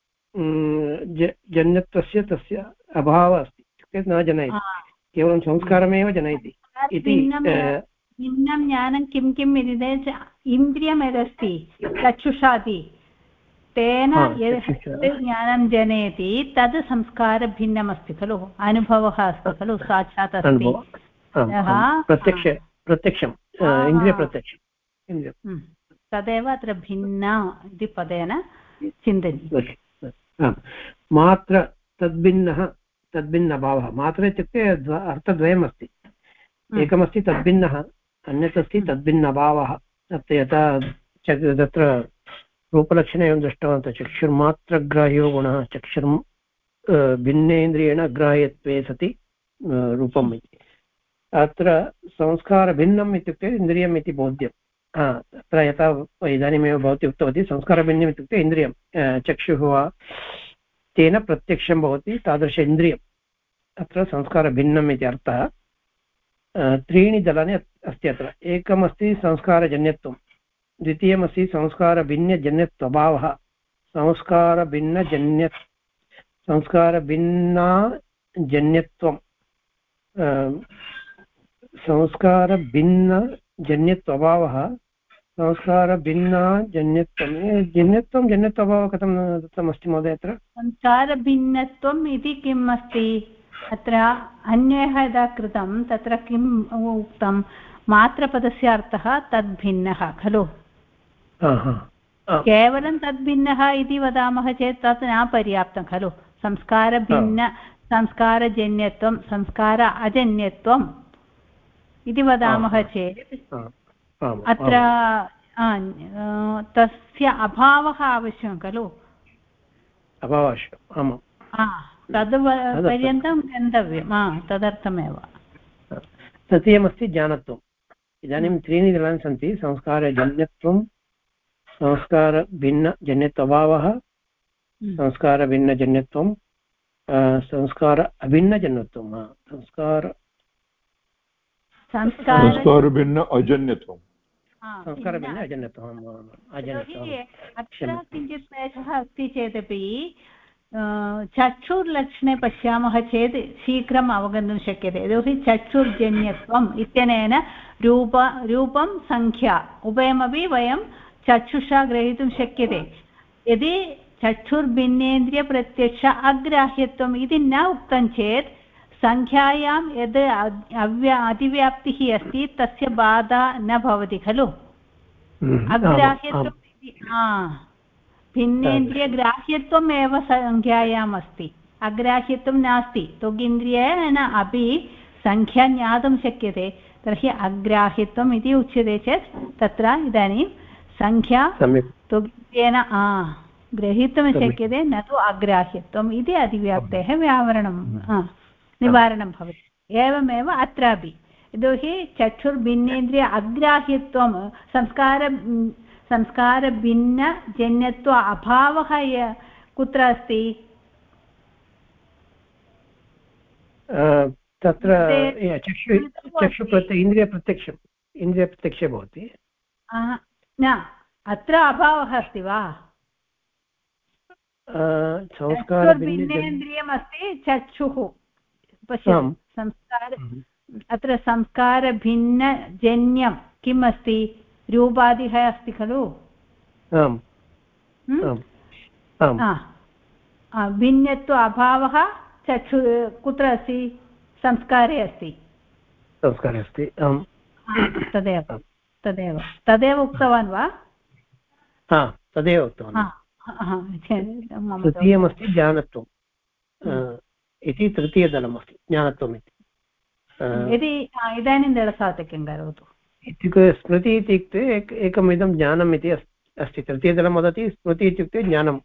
जन्यत्वस्य तस्य अभावः अस्ति इत्युक्ते न जनयति केवलं संस्कारमेव जनयति इति भिन्नं ज्ञानं किं किम् इति इन्द्रियं यदस्ति चक्षुषादि तेन यत् ज्ञानं जनयति तद् संस्कारभिन्नमस्ति खलु अनुभवः अस्ति खलु साक्षात् अस्ति प्रत्यक्षम् इन्द्रियप्रत्यक्षम् तदेव अत्र भिन्न इति पदेन चिन्तनीयम् मात्र तद्भिन्नभावः मात्र इत्युक्ते अर्थद्वयमस्ति एकमस्ति तद्भिन्नः अन्यत् अस्ति तद्भिन्नभावः यथा तत्र रूपलक्षणे एवं दृष्टवन्तः चक्षुर्मात्रग्राह्यो गुणः भिन्नेन्द्रियेण ग्राह्यत्वे सति रूपम् इति अत्र संस्कारभिन्नम् इत्युक्ते इन्द्रियम् इति बोध्यम् अत्र यथा इदानीमेव भवती उक्तवती संस्कारभिन्नम् इत्युक्ते इन्द्रियं चक्षुः वा तेन प्रत्यक्षं भवति तादृश इन्द्रियम् अत्र संस्कारभिन्नम् इति अर्थः त्रीणि दलानि अस्ति अत्र एकमस्ति संस्कारजन्यत्वं द्वितीयमस्ति संस्कारभिन्नजन्यत्वभावः संस्कारभिन्नजन्यत्वं संस्कारभिन्नजन्यत्वभावः जन्यत्वभावः कथं दत्तमस्ति महोदय अत्र संस्कारभिन्नत्वम् इति किम् अस्ति अत्र अन्यः यदा कृतं तत्र किम् उक्तं मात्रपदस्य अर्थः तद्भिन्नः खलु केवलं तद्भिन्नः इति वदामः चेत् तत् न पर्याप्तं खलु संस्कारजन्यत्वं संस्कार अजन्यत्वम् इति वदामः चेत् अत्र तस्य अभावः आवश्यकं खलु तद् पर्यन्तं गन्तव्यं तदर्थमेव तृतीयमस्ति ज्ञानत्वम् इदानीं त्रीणि दलानि सन्ति संस्कारजन्यत्वं संस्कारभिन्नजन्यत्वभावः संस्कारभिन्नजन्यत्वं संस्कार अभिन्नजन्यत्वं संस्कारभिन्न अजन्यत्वं संस्कारभिन्न अजन्यत्वम् अत्र किञ्चित् क्लेशः अस्ति चेदपि चक्षुर्लक्षणे पश्यामः चेत् शीघ्रम् अवगन्तुं शक्यते यतोहि चक्षुर्जन्यत्वम् इत्यनेन रूपं संख्या उभयमपि वयं चक्षुषा ग्रहीतुं शक्यते यदि चक्षुर्भिन्नेन्द्रियप्रत्यक्ष अग्राह्यत्वम् इति न उक्तं चेत् संख्यायां यद् अतिव्याप्तिः अस्ति तस्य बाधा न भवति खलु अग्राह्यत्वम् इति भिन्नेन्द्रियग्राह्यत्वम् एव संख्यायाम् अस्ति अग्राह्यत्वं नास्ति त्वगिन्द्रियेण अपि संख्या ज्ञातुं शक्यते तर्हि अग्राह्यत्वम् इति उच्यते चेत् तत्र इदानीं संख्या त्वगिन्द्रियेण ग्रहीतुं शक्यते न तु अग्राह्यत्वम् इति अतिव्याप्तेः निवारणं भवति एवमेव अत्रापि यतोहि चक्षुर्भिन्नेन्द्रिय अग्राह्यत्वं संस्कारभिन्नजन्यत्व अभावः कुत्र अस्ति तत्र चक्षुप्रत्यय इन्द्रियप्रत्यक्षे भवति न अत्र अभावः अस्ति वा चक्षुर्भिन्नेन्द्रियम् अस्ति चक्षुः पश्यतु संस्कार अत्र संस्कारभिन्नजन्यं किम् अस्ति रूपादिः अस्ति खलु भिन्नत्व अभावः चक्षु कुत्र अस्ति संस्कारे अस्ति तदेव उक्तवान् वा तदेव उक्तवान् तृतीयमस्ति ज्ञानत्वम् इति तृतीयदलमस्ति ज्ञानत्वम् इति यदि इदानीं दलसातक्यं करोतु इत्युक्ते स्मृति इत्युक्ते एकमिदं ज्ञानम् इति अस्ति तृतीयदलं वदति स्मृति इत्युक्ते ज्ञानम्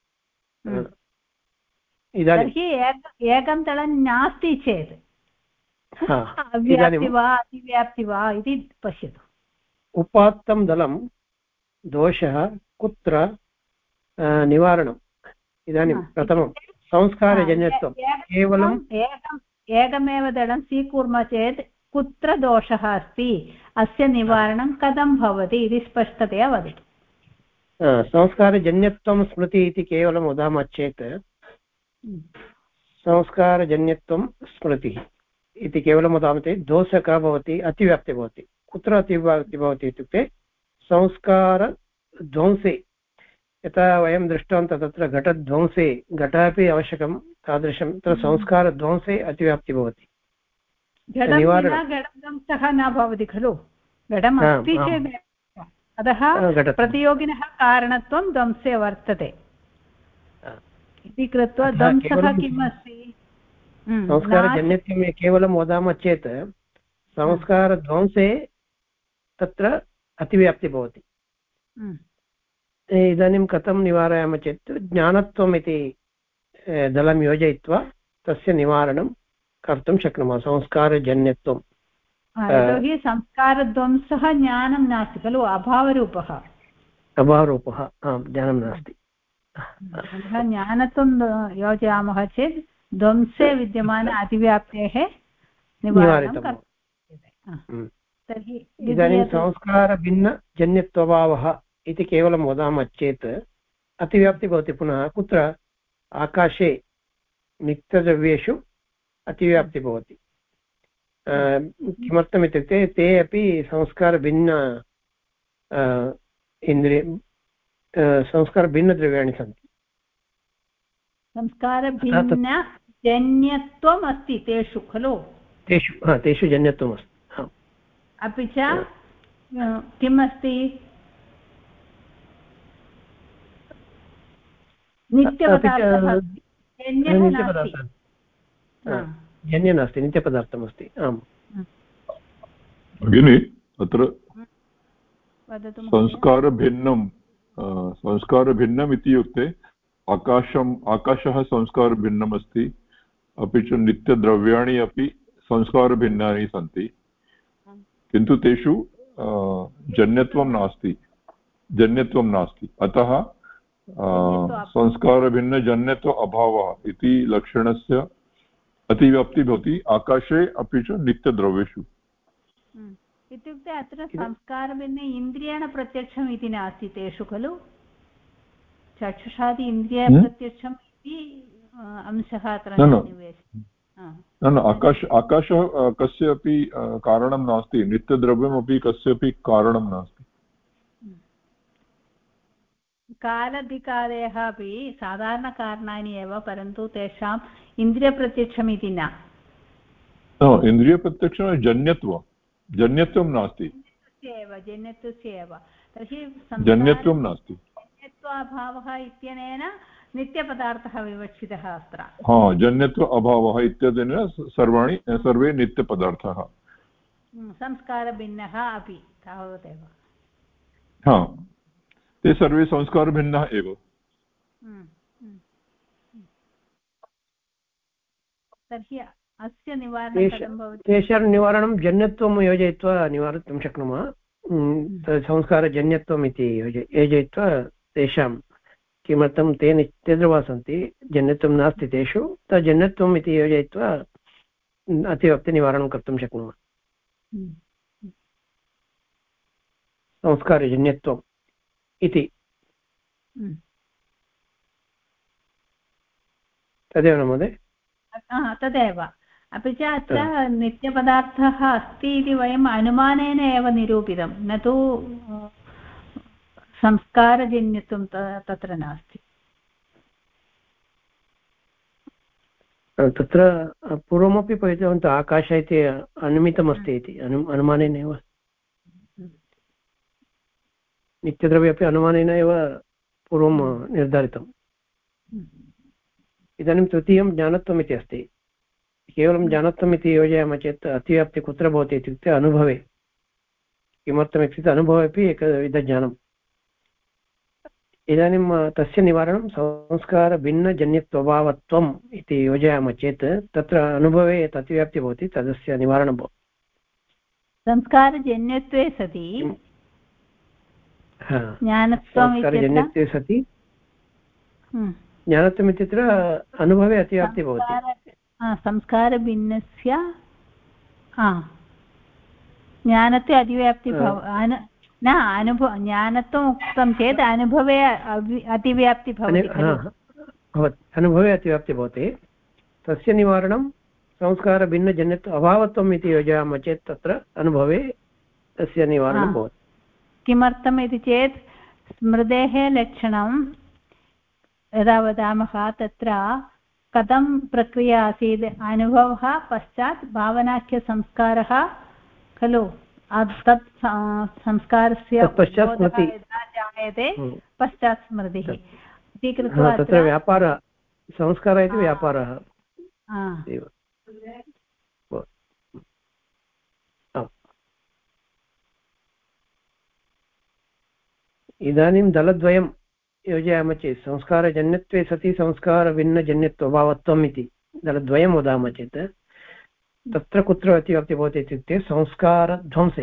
तर्हि एकं दलं नास्ति चेत् अव्याप्ति वा अतिव्याप्ति वा इति पश्यतु उपात्तं दलं दोषः कुत्र निवारणम् इदानीं प्रथमं संस्कारजन्यत्वं केवलम् एकमेव दलं स्वीकुर्मः चेत् कुत्र दोषः अस्ति अस्य निवारणं कथं भवति इति स्पष्टतया वदतु संस्कारजन्यत्वं स्मृति इति केवलं वदामः चेत् संस्कारजन्यत्वं स्मृतिः इति केवलं वदामः चेत् दोषः कः भवति अतिव्याप्तिः भवति कुत्र अतिव्याप्तिः भवति इत्युक्ते संस्कारध्वंसे यथा वयं दृष्टवन्तः तत्र घटध्वंसे घटः अपि आवश्यकं तादृशं तत्र संस्कारध्वंसे अतिव्याप्तिः भवति घटध्वंसः न भवति खलु घटम् अस्ति चेत् अतः प्रतियोगिनः कारणत्वं ध्वंसे वर्तते इति कृत्वा ध्वंसः किम् अस्ति संस्कारजन्यत्वं केवलं वदामः चेत् संस्कारध्वंसे तत्र अतिव्याप्तिः भवति इदानीं कथं निवारयामः चेत् ज्ञानत्वम् इति दलं योजयित्वा तस्य निवारणं कर्तुं शक्नुमः संस्कारजन्यत्वं यतोहि संस्कारध्वंसः ज्ञानं नास्ति खलु अभावरूपः ज्ञानं नास्ति ज्ञानत्वं योजयामः चेत् ध्वंसे विद्यमान अतिव्याप्तेः निवारणं कर्तुं तर्हि इदानीं संस्कारभिन्नजन्यत्वभावः इति केवलं वदामः चेत् अतिव्याप्ति भवति पुनः कुत्र आकाशे नित्यद्रव्येषु अतिव्याप्ति भवति किमर्थम् इत्युक्ते ते अपि संस्कारभिन्न इन्द्रिय संस्कारभिन्नद्रव्याणि सन्ति संस्कारभिन्नजन्यत्वम् अस्ति तेषु खलु तेषु जन्यत्वम् अस्ति अपि च किम् अस्ति जन्य नास्ति नित्यपदार्थमस्ति आम् भगिनि अत्र संस्कारभिन्नम् इत्युक्ते आकाशः संस्कारभिन्नम् अस्ति अपि च नित्यद्रव्याणि अपि संस्कारभिन्नानि सन्ति किन्तु तेषु जन्यत्वं नास्ति अतः संस्कारभिन्नजन्यत्व अभावः इति लक्षणस्य अतिव्याप्ति भवति आकाशे अपि च नित्यद्रव्येषु इत्युक्ते अत्र संस्कारभिन्न इन्द्रियेण प्रत्यक्षम् इति नास्ति तेषु खलु चक्षुषादि इन्द्रियप्रत्यक्षम् इति अंशः अत्र न आकाशः कस्यापि कारणं नास्ति नित्यद्रव्यमपि कस्यापि कारणं नास्ति कालादिकादयः अपि साधारणकारणानि एव परन्तु तेषाम् इन्द्रियप्रत्यक्षम् इति न इन्द्रियप्रत्यक्षं जन्यत्वं नास्ति जन्यत्वस्य एव तर्हि जन्यत्वं नास्ति जन्यत्वाभावः इत्यनेन नित्यपदार्थः विवक्षितः अत्र जन्यत्व अभावः इत्यनेन सर्वे नित्यपदार्थाः संस्कारभिन्नः अपि तावदेव ते सर्वे संस्कारभिन्नः एव तर्हि अस्य निवारणं कथं भवति तेषां निवारणं जन्यत्वं योजयित्वा निवारयितुं शक्नुमः संस्कारजन्यत्वम् इति योजयित्वा तेषां किमर्थं ते नित्यद्रवा सन्ति जन्यत्वं नास्ति तेषु तज्जन्यत्वम् इति योजयित्वा अतिव्याप्तिनिवारणं कर्तुं शक्नुमः संस्कारजन्यत्वम् इति तदेव न महोदय तदेव अपि च अत्र नित्यपदार्थः अस्ति इति वयम् अनुमानेन एव निरूपितं न तु संस्कारजन्यत्वं तत्र नास्ति तत्र पूर्वमपि पठितवन्तः आकाश इति अनुमितमस्ति इति अनुमानेन एव नित्यद्रव्ये अपि अनुमानेन एव पूर्वं निर्धारितम् इदानीं तृतीयं ज्ञानत्वम् इति अस्ति केवलं ज्ञानत्वम् इति योजयामः चेत् अतिव्याप्ति कुत्र भवति इत्युक्ते अनुभवे किमर्थमित्युक्ते अनुभवे अपि एकविधज्ञानम् इदानीं तस्य निवारणं संस्कारभिन्नजन्यत्वभावत्वम् इति योजयामः चेत् तत्र अनुभवे यत् अतिव्याप्ति भवति तदस्य निवारणं भवति संस्कारजन्यत्वे सति संस्कारजन्यत्वे सति ज्ञानत्वम् इत्यत्र अनुभवे अतिव्याप्ति भवति संस्कारभिन्नस्य ज्ञानत्वे अतिव्याप्ति न अनुभव ज्ञानत्वम् उक्तं चेत् अनुभवे अतिव्याप्ति भवति अनुभवे अतिव्याप्ति भवति तस्य निवारणं संस्कारभिन्नजन्यत्व अभावत्वम् इति योजयामः चेत् तत्र अनुभवे तस्य निवारणं भवति किमर्थम् इति चेत् स्मृतेः लक्षणं यदा वदामः तत्र कथं प्रक्रिया आसीत् अनुभवः पश्चात् भावनाख्यसंस्कारः खलु तत् संस्कारस्य यदा जायते पश्चात् स्मृतिः इति कृत्वा तत्र व्यापारः संस्कारः इति व्यापारः इदानीं दलद्वयं योजयामः चेत् संस्कारजन्यत्वे सति संस्कारभिन्नजन्यत्वभावत्वम् इति दलद्वयं वदामः चेत् तत्र कुत्र अतिव्याप्ति भवति इत्युक्ते संस्कारध्वंसे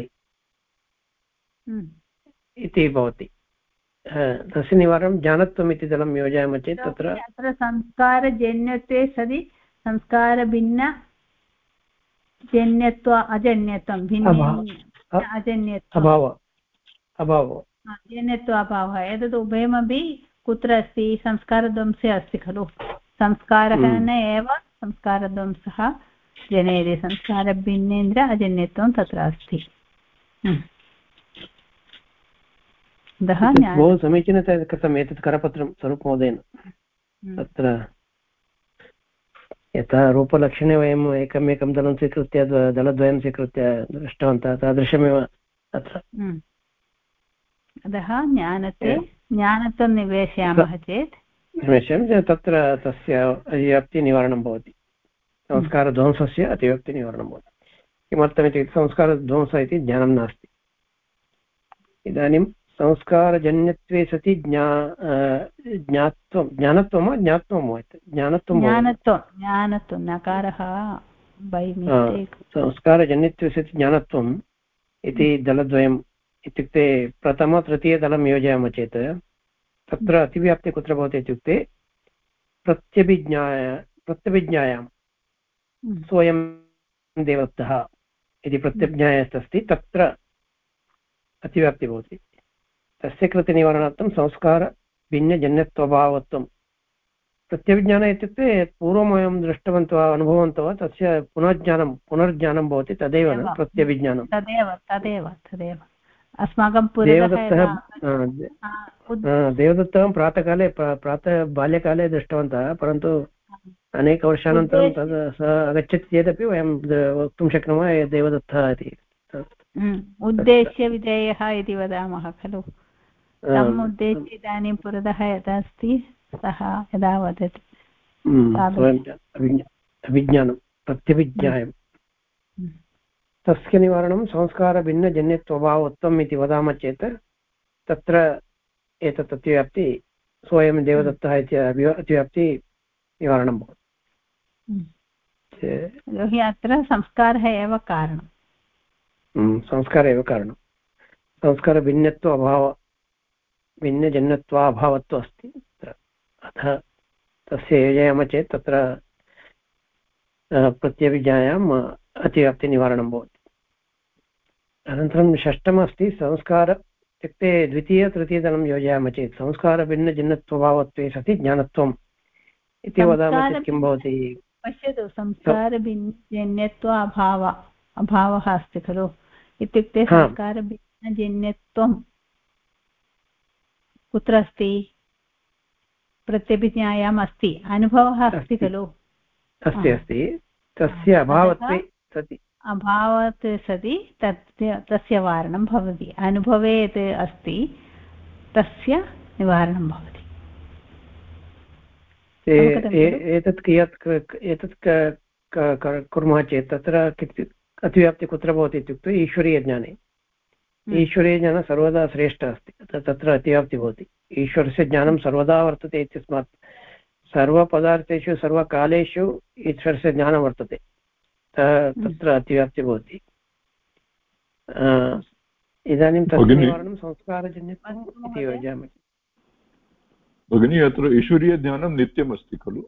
इति भवति तस्य निवारणं ज्ञानत्वम् इति दलं योजयामः चेत् तत्र संस्कारजन्यत्वे सति संस्कारभिन्नजन्यत्व अजन्यत्वं अभावः जन्यत्वाभावः एतत् उभयमपि कुत्र अस्ति संस्कारध्वंसे अस्ति खलु संस्कारः न एव संस्कारध्वंसः जनेति संस्कारभिन्नेन्द्र अजन्यत्वं तत्र अस्ति बहु समीचीनतया कृतम् एतत् करपत्रं स्वरूपमहोदयेन तत्र यथा रूपलक्षणे वयम् एकमेकं दलं स्वीकृत्य दलद्वयं स्वीकृत्य दृष्टवन्तः तादृशमेव अत्र अतः ज्ञानत्वं निवेशयामः चेत् तत्र तस्य अतिव्याप्तिनिवारणं भवति संस्कारध्वंसस्य अतिव्याप्तिनिवारणं भवति किमर्थमित्युक्ते संस्कारध्वंसः इति ज्ञानं नास्ति इदानीं संस्कारजन्यत्वे सति ज्ञानत्वं वा ज्ञानत्वं नकारः संस्कारजन्यत्वे सति ज्ञानत्वम् इति दलद्वयम् इत्युक्ते प्रथम तृतीयदलं योजयामः चेत् तत्र अतिव्याप्तिः कुत्र भवति इत्युक्ते प्रत्यभिज्ञायां स्वयं देवत्तः इति प्रत्यभिज्ञायात् अस्ति तत्र अतिव्याप्तिः भवति तस्य कृते निवारणार्थं संस्कारभिन्नजन्यत्वभावत्वं प्रत्यभिज्ञान इत्युक्ते पूर्वं वयं दृष्टवन्तः वा अनुभवन्तः वा तस्य पुनर्ज्ञानं भवति तदेव न प्रत्यभिज्ञानं तदेव अस्माकं देवदत्तं प्रातःकाले बाल्यकाले दृष्टवन्तः परन्तु अनेकवर्षानन्तरं तद् सः आगच्छति चेदपि वयं वक्तुं शक्नुमः देवदत्तः इति उद्देश्यविधेयः इति वदामः खलु तम् उद्देश्य इदानीं पुरतः यदा अस्ति सः यदा वदति अभिज्ञानं प्रत्यभिज्ञायं तस्य निवारणं संस्कारभिन्नजन्यत्वभावत्वम् इति वदामः चेत् तत्र एतत् अतिव्याप्ति स्वयं देवदत्तः इति अतिव्याप्ति निवारणं भवति अत्र संस्कारः एव कारणं संस्कार एव कारणं भिन्नजन्यत्वाभावत्वम् अस्ति अतः तस्य योजयामः चेत् तत्र प्रत्यभिज्ञायाम् अतिव्याप्तिनिवारणं भवति अनन्तरं षष्ठमस्ति संस्कार इत्युक्ते द्वितीय-तृतीयदलं योजयामः चेत् संस्कारभिन्नजन्यत्वभावत्वे सति ज्ञानत्वम् इति वदामः चेत् किं भवति पश्यतु संस्कारभिन्नजन्यत्व अभावः अस्ति खलु इत्युक्ते संस्कारभिन्नजन्यत्वं कुत्र अस्ति प्रत्यभिज्ञायाम् अस्ति अनुभवः अस्ति खलु अस्ति तस्य अभावत्वे सति तस्य वारणं भवति अनुभवे यत् अस्ति तस्य निवारणं भवति एतत् कुर्मः चेत् तत्र अतिव्याप्तिः कुत्र भवति इत्युक्ते ईश्वरीयज्ञाने ईश्वरीयज्ञानं सर्वदा श्रेष्ठः अस्ति तत्र अतिव्याप्तिः भवति ईश्वरस्य ज्ञानं सर्वदा वर्तते इत्यस्मात् सर्वपदार्थेषु सर्वकालेषु ईश्वरस्य ज्ञानं वर्तते तत्र अतिव्याप्तिः भवति इदानीं तस्य निवारणं संस्कारजन्यत्वम् इति योजयामः भगिनी अत्र ईश्वरीयज्ञानं नित्यमस्ति खलु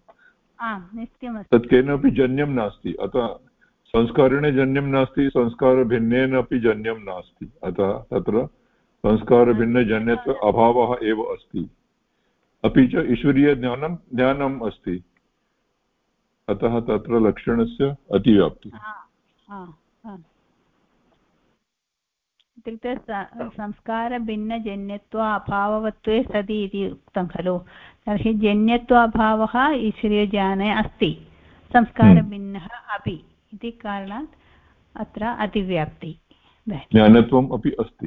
तत् केनापि जन्यं नास्ति अतः संस्कारेण जन्यं नास्ति संस्कारभिन्नेन अपि जन्यं नास्ति अतः तत्र संस्कारभिन्नजन्यत्व अभावः एव अस्ति अपि च ईश्वरीयज्ञानम् अस्ति अतः तत्र लक्षणस्य अतिव्याप्तिः इत्युक्ते संस्कारभिन्नजन्यत्व अभाववत्वे सति इति उक्तं खलु तर्हि जन्यत्व अभावः ईश्वरीयज्ञाने अस्ति संस्कारभिन्नः अपि इति कारणात् अत्र अतिव्याप्ति ज्ञानत्वम् अपि अस्ति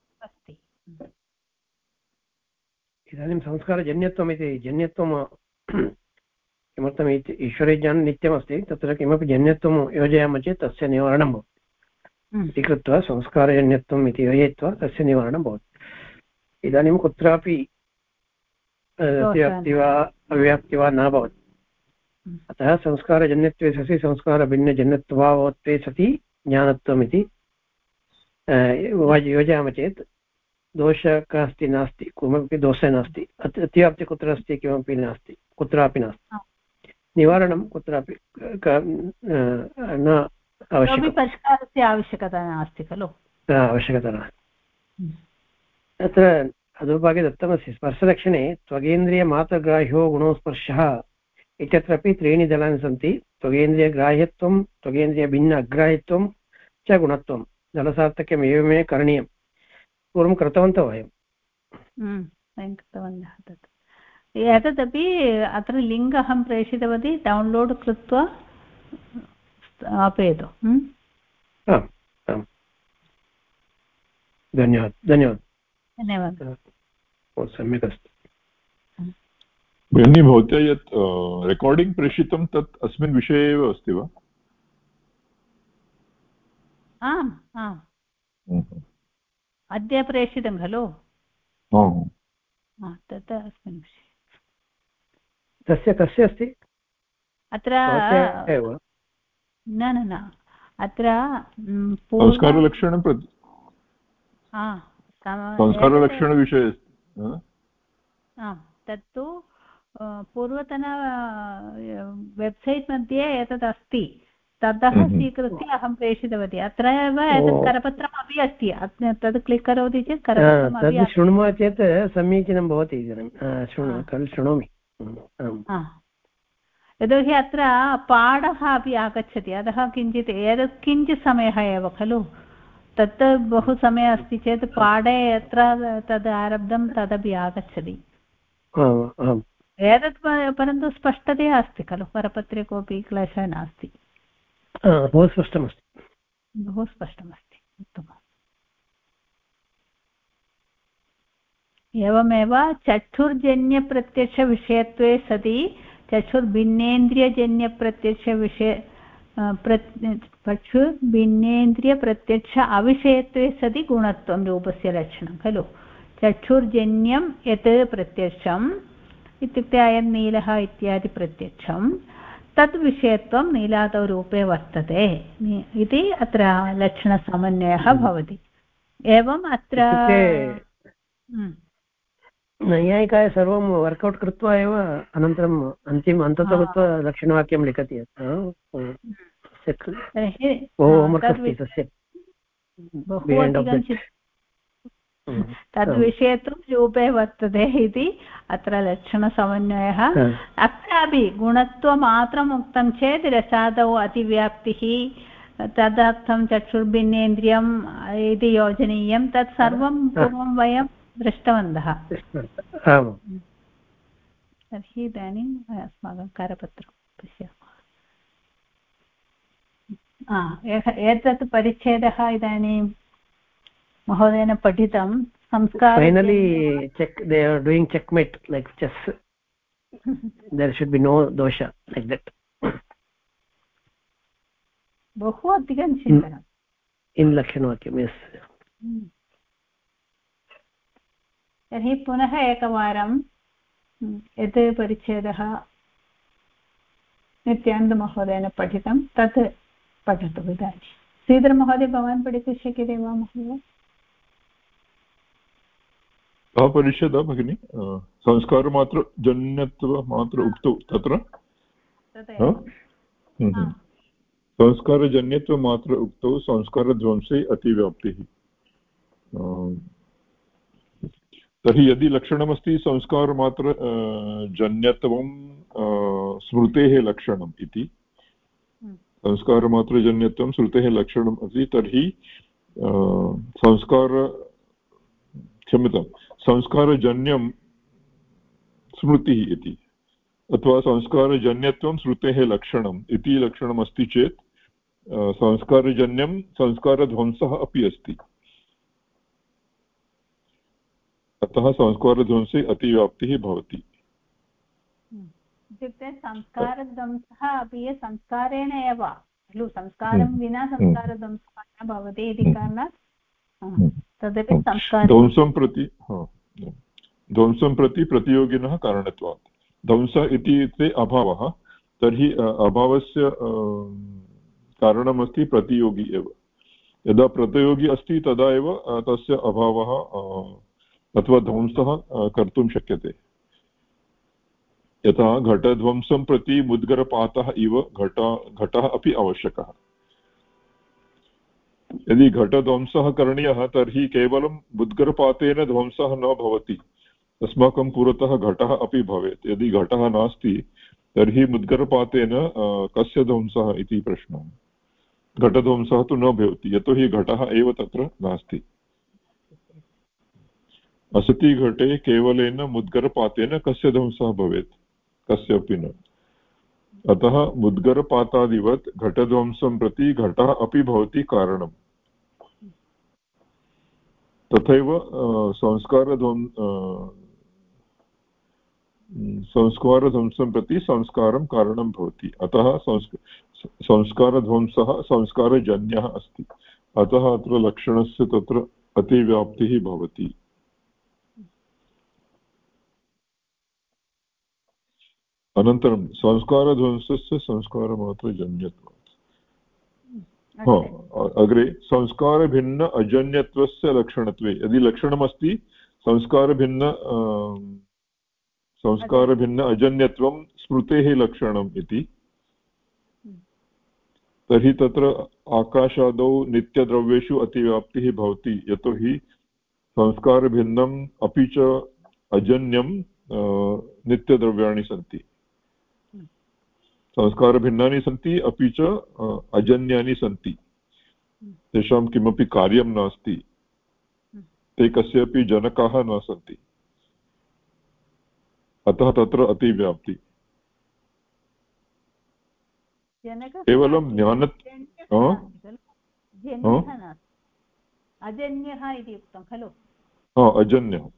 इदानीं संस्कारजन्यत्वम् इति जन्यत्वं किमर्थम् ईश्वरीयज्ञानं नित्यमस्ति तत्र किमपि जन्यत्वं योजयामः चेत् तस्य निवारणं भवति इति कृत्वा संस्कारजन्यत्वम् इति योजयित्वा तस्य निवारणं भवति इदानीं कुत्रापि अतिव्याप्तिः वा अव्याप्तिः वा न भवति अतः संस्कारजन्यत्वे सति संस्कारभिन्नजन्यत्वभावत्वे सति ज्ञानत्वम् इति योजयामः चेत् दोषः अस्ति नास्ति किमपि दोषः नास्ति अतिव्याप्तिः कुत्र अस्ति किमपि नास्ति कुत्रापि नास्ति निवारणं कुत्रापि न आवश्यकं परिष्कारस्य आवश्यकता नास्ति खलु आवश्यकता नास्ति अत्र अधोभागे दत्तमस्ति स्पर्शलक्षणे त्वगेन्द्रियमात्रग्राह्यो गुणो स्पर्शः इत्यत्रापि त्रीणि दलानि सन्ति त्वगेन्द्रियग्राह्यत्वं त्वगेन्द्रियभिन्न अग्राह्यत्वं च गुणत्वं दलसार्थक्यम् एवमेव करणीयं पूर्वं कृतवन्तः वयं कृतवन्तः तत् एतदपि अत्र लिङ्क् अहं प्रेषितवती डौन्लोड् कृत्वा स्थापयतु धन्यवादः सम्यक् अस्ति भगिनी भवत्या यत् रेकार्डिङ्ग् प्रेषितं तत् अस्मिन् विषये एव अस्ति वा? आम् आम् अद्य प्रेषितं खलु तत् अस्मिन् विषये तस्य कस्य अस्ति अत्र न न न अत्र संस्कारलक्षणं प्रति संस्कारलक्षणविषये तत्तु पूर्वतन वेब्सैट् मध्ये एतत् अस्ति ततः स्वीकृत्य अहं प्रेषितवती अत्र एव एतत् करपत्रम् अपि अस्ति तद् क्लिक् करोति चेत् करपत्रम् शृणुमः चेत् समीचीनं भवति शृणोमि यतोहि अत्र पाठः अपि आगच्छति अतः किञ्चित् एतत् किञ्चित् समयः एव खलु तत् बहु समयः अस्ति चेत् पाठे यत्र तद् आरब्धं तदपि आगच्छति एतत् परन्तु स्पष्टतया अस्ति खलु करपत्रे कोऽपि क्लेशः नास्ति बहु स्पष्टमस्ति उत्तमम् एवमेव चक्षुर्जन्यप्रत्यक्षविषयत्वे सति चक्षुर्भिन्नेन्द्रियप्रत्यक्ष अविषयत्वे सति गुणत्वं रूपस्य लक्षणं खलु चक्षुर्जन्यं यत् प्रत्यक्षम् इत्युक्ते अयं नीलः इत्यादि प्रत्यक्षं तद् विषयत्वं नीलादौ रूपे वर्तते इति अत्र लक्षणसमन्वयः भवति एवम् अत्र नैयायिकाय सर्वं वर्कौट् कृत्वा एव अनन्तरम् अन्ततो गत्वा लक्षणवाक्यं लिखति तद्विषयत्वं रूपे वर्तते इति अत्र लक्षणसमन्वयः अत्रापि गुणत्वमात्रम् उक्तं चेत् रसादौ अतिव्याप्तिः तदर्थं चक्षुर्भिन्नेन्द्रियम् इति योजनीयं तत् सर्वं पूर्वं वयं दृष्टवन्तः तर्हि इदानीम् अस्माकं करपत्रं पश्यामः एतत् परिच्छेदः इदानीं महोदयेन पठितं संस्कार finally check they are doing checkmate like chess there should be no dosha like that बहु अधिकं चिन्तनम् in लक्षणवाक्यं yes तर्हि पुनः एकवारं यत् परिच्छेदः नित्यानन्दमहोदयेन पठितं तत् पठतु इदानीं श्रीधरमहोदय भवान् पठितुं शक्यते वा महोदय कः परिच्छेदः भगिनि संस्कारमात्रजन्यत्वमात्र उक्तौ तत्र संस्कारजन्यत्वमात्र उक्तौ संस्कारध्वंसे अतिव्याप्तिः तर्हि यदि लक्षणमस्ति संस्कारमात्र जन्यत्वं स्मृतेः लक्षणम् इति संस्कारमात्रजन्यत्वं स्मृतेः लक्षणम् अस्ति तर्हि संस्कारजन्यं स्मृतिः इति अथवा संस्कारजन्यत्वं स्मृतेः लक्षणम् इति लक्षणमस्ति चेत् संस्कारजन्यं संस्कारध्वंसः अपि अस्ति अतः संस्कारध्वंसे अतिव्याप्तिः भवति इत्युक्ते संस्कारध्वंसः अपि संस्कारेण एव खलु संस्कारं विना संस्कारध्वंसः न भवति इति कारणात् तदपि ध्वंसं प्रति प्रतियोगिनः कारणत्वात् ध्वंस इति अभावः तर्हि अभावस्य कारणमस्ति प्रतियोगी एव यदा प्रतियोगी अस्ति तदा एव तस्य अभावः अथवा ध्वंसः कर्तुं शक्यते यथा घटध्वंसं प्रति मुद्गरपातः इव घटः अपि आवश्यकः यदि घटध्वंसः करणीयः तर्हि केवलं मुद्गरपातेन ध्वंसः न भवति, अस्माकं पुरतः घटः अपि भवेत्। यदि घटः नास्ति तर्हि मुद्गरपातेन कस्य ध्वंसः इति प्रश्नः। घटध्वंसः तु न भवति, यतोहि घटः एव तत्र नास्ति। असति घटे केवलेन मुद्गरपातेन कस्य ध्वंसः भवेत्? कस्यापि न। अतः मुद्गरपातादिवत् घटध्वंसं प्रति घटः अपि भवति कारणम्। तथैव संस्कारध्वंसं प्रति संस्कारं कारणं भवति। अतः संस्कारध्वंसः संस्कारजन्यः अस्ति। अतः अत्र लक्षणस्य तत्र अतिव्याप्तिः भवति। अनन्तरं संस्कारध्वंसस्य संस्कारमात्रजन्यत्वम्। अग्रे संस्कारभिन्न अजन्यत्वस्य लक्षणत्वे, यदि लक्षणमस्ति संस्कारभिन्न अजन्यत्वं स्मृतेः लक्षणम् इति, तर्हि तत्र आकाशादौ नित्यद्रव्येषु अतिव्याप्तिः भवति, यतोहि संस्कारभिन्नम् अपि च अजन्यं नित्यद्रव्याणि सन्ति। संस्कारभिन्नानि सन्ति अपि च अजन्यानि सन्ति, तेषां किमपि कार्यं नास्ति, ते कस्यापि जनकाः न सन्ति। अतः तत्र अतिव्याप्ति। केवलं अजन्यः इति उक्तं खलु? अजन्यः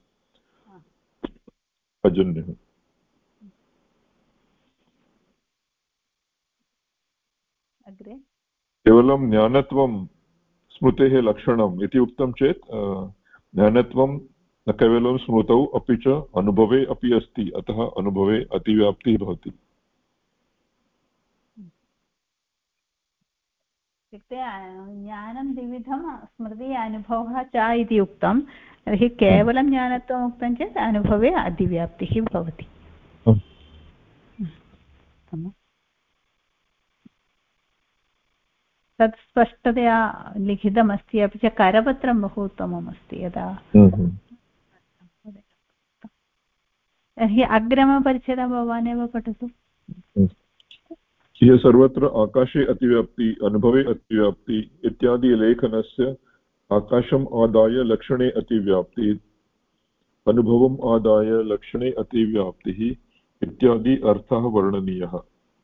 केवलं ज्ञानत्वं स्मृतेः लक्षणम् इति उक्तं चेत् ज्ञानत्वं न केवलं स्मृतौ अपि च अनुभवे अपि अस्ति। अतः अनुभवे अतिव्याप्तिः भवति। इत्युक्ते ज्ञानं द्विविधं, स्मृति अनुभवः च इति उक्तं। तर्हि केवलं ज्ञानत्वम् उक्तं चेत् अनुभवे अतिव्याप्तिः भवति। तत् स्पष्टतया लिखितमस्ति, अपि च करपत्रं बहु उत्तममस्ति। यदा तर्हि अग्रिमपरिच्छेदं भवानेव पठतु। यः सर्वत्र आकाशे अतिव्याप्ति, अनुभवे अतिव्याप्ति इत्यादि लेखनस्य आकाशम् आदाय लक्षणे अतिव्याप्ति, अनुभवम् आदाय लक्षणे अतिव्याप्तिः इत्यादि अर्थः वर्णनीयः।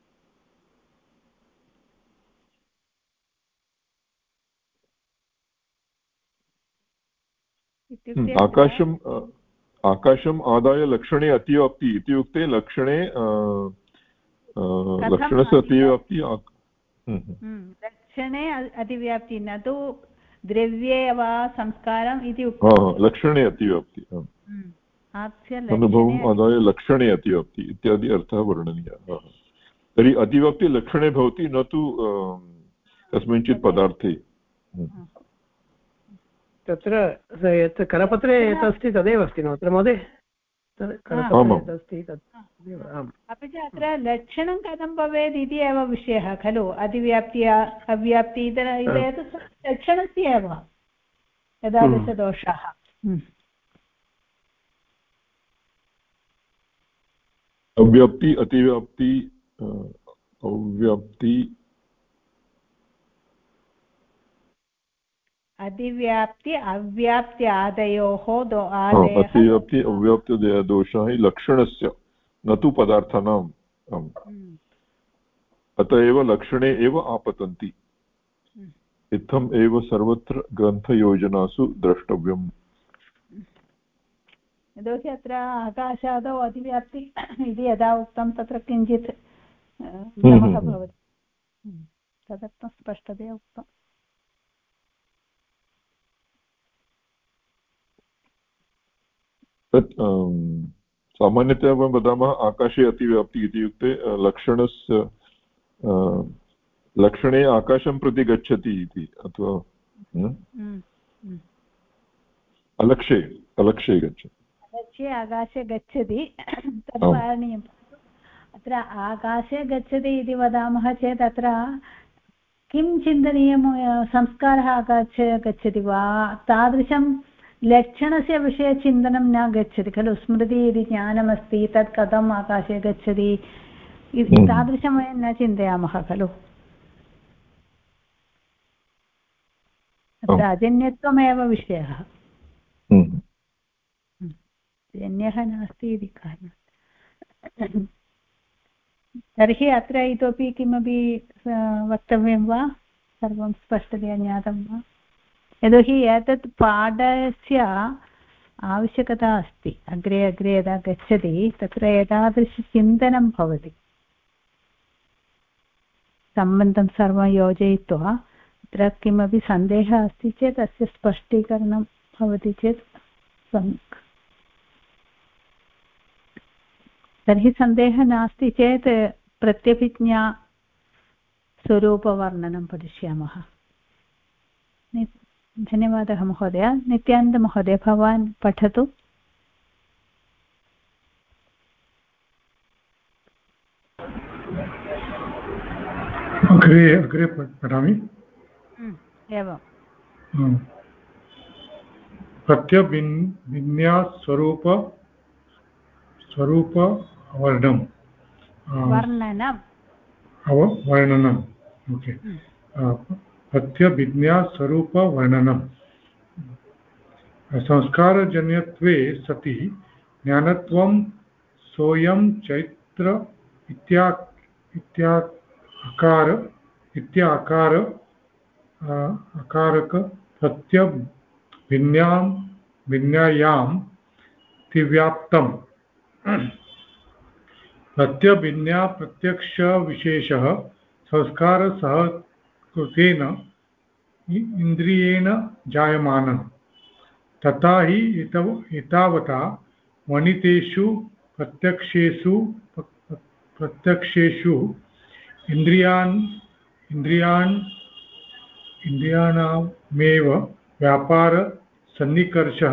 आकाशम् आदाय लक्षणे अतिव्याप्ति इत्युक्ते लक्षणे लक्षणस्य अतिव्याप्ति लक्षणे अतिव्याप्ति, न तु द्रव्ये वा संस्कारम् इति उक्तं। लक्षणे अतिव्याप्ति, अनुभवम् आदाय लक्षणे अतिव्याप्ति इत्यादि अर्थः वर्णनीयः। तर्हि अतिव्याप्ति लक्षणे भवति, न तु कस्मिंश्चित् पदार्थे। तत्र यत् करपत्रे यत् अस्ति तदेव अस्ति न अत्र महोदय? अपि च अत्र लक्षणं कथं भवेत् इति एव विषयः खलु। अतिव्याप्ति अव्याप्ति एतत् लक्षणस्य एव एतादृशदोषाः। अव्याप्ति अतिव्याप्ति अव्याप्ति अतिव्याप्ति अव्याप्ति आदयोः अतिव्याप्ति अव्याप्ति दोषाः लक्षणस्य न तु पदार्थानाम्। अतः एव लक्षणे एव आपतन्ति। इत्थम् एव सर्वत्र ग्रन्थयोजनासु द्रष्टव्यम्। यतोहि अत्र आकाशादौ अतिव्याप्ति इति यदा उक्तं तत्र किञ्चित् भ्रमः भवति, तदर्थं स्पष्टतया उक्तम्। तत् सामान्यतया वयं वदामः आकाशे अतिव्याप्ति इत्युक्ते लक्षणस्य लक्षणे आकाशं प्रति गच्छति इति, अथवा अलक्षे गच्छति, अलक्षे आकाशे गच्छति, तत् पालनीयम्। अत्र आकाशे गच्छति इति वदामः चेत् अत्र किं चिन्तनीयं संस्कारः गच्छति वा तादृशं लक्षणस्य विषये चिन्तनं न गच्छति खलु स्मृतिः इति ज्ञानमस्ति तत् कथम् आकाशे गच्छति तादृशं वयं न चिन्तयामः खलु अत्र अजन्यत्वमेव विषयः जन्यः नास्ति इति कारणात् तर्हि अत्र इतोपि किमपि वक्तव्यं वा सर्वं स्पष्टतया ज्ञातं वा यतोहि एतत् पाठस्य आवश्यकता अस्ति अग्रे अग्रे यदा गच्छति तत्र एतादृशचिन्तनं भवति सम्बन्धं सर्वं योजयित्वा अत्र किमपि सन्देहः अस्ति चेत् अस्य स्पष्टीकरणं भवति चेत् सम्यक् तर्हि सन्देहः नास्ति चेत् प्रत्यभिज्ञा स्वरूपवर्णनं पठिष्यामः धन्यवादः महोदय नित्यानन्दमहोदय भवान् पठतु अग्रे पठामि एवं स्वरूपवर्णनं वर्णनम् ओके प्रत्यभिज्ञास्वरूपवर्णनं संस्कारजन्यत्वे सति ज्ञानत्वं सोऽयं चैत्र अकारक प्रत्यभिज्ञायां तिव्याप्तम् प्रत्यभिज्ञा प्रत्यक्षविशेषः संस्कारसहकृतेन इन्द्रियेण जायमानः तथा हि एतावता वणितेषु प्रत्यक्षेषु इन्द्रियाणामेव व्यापारसन्निकर्षः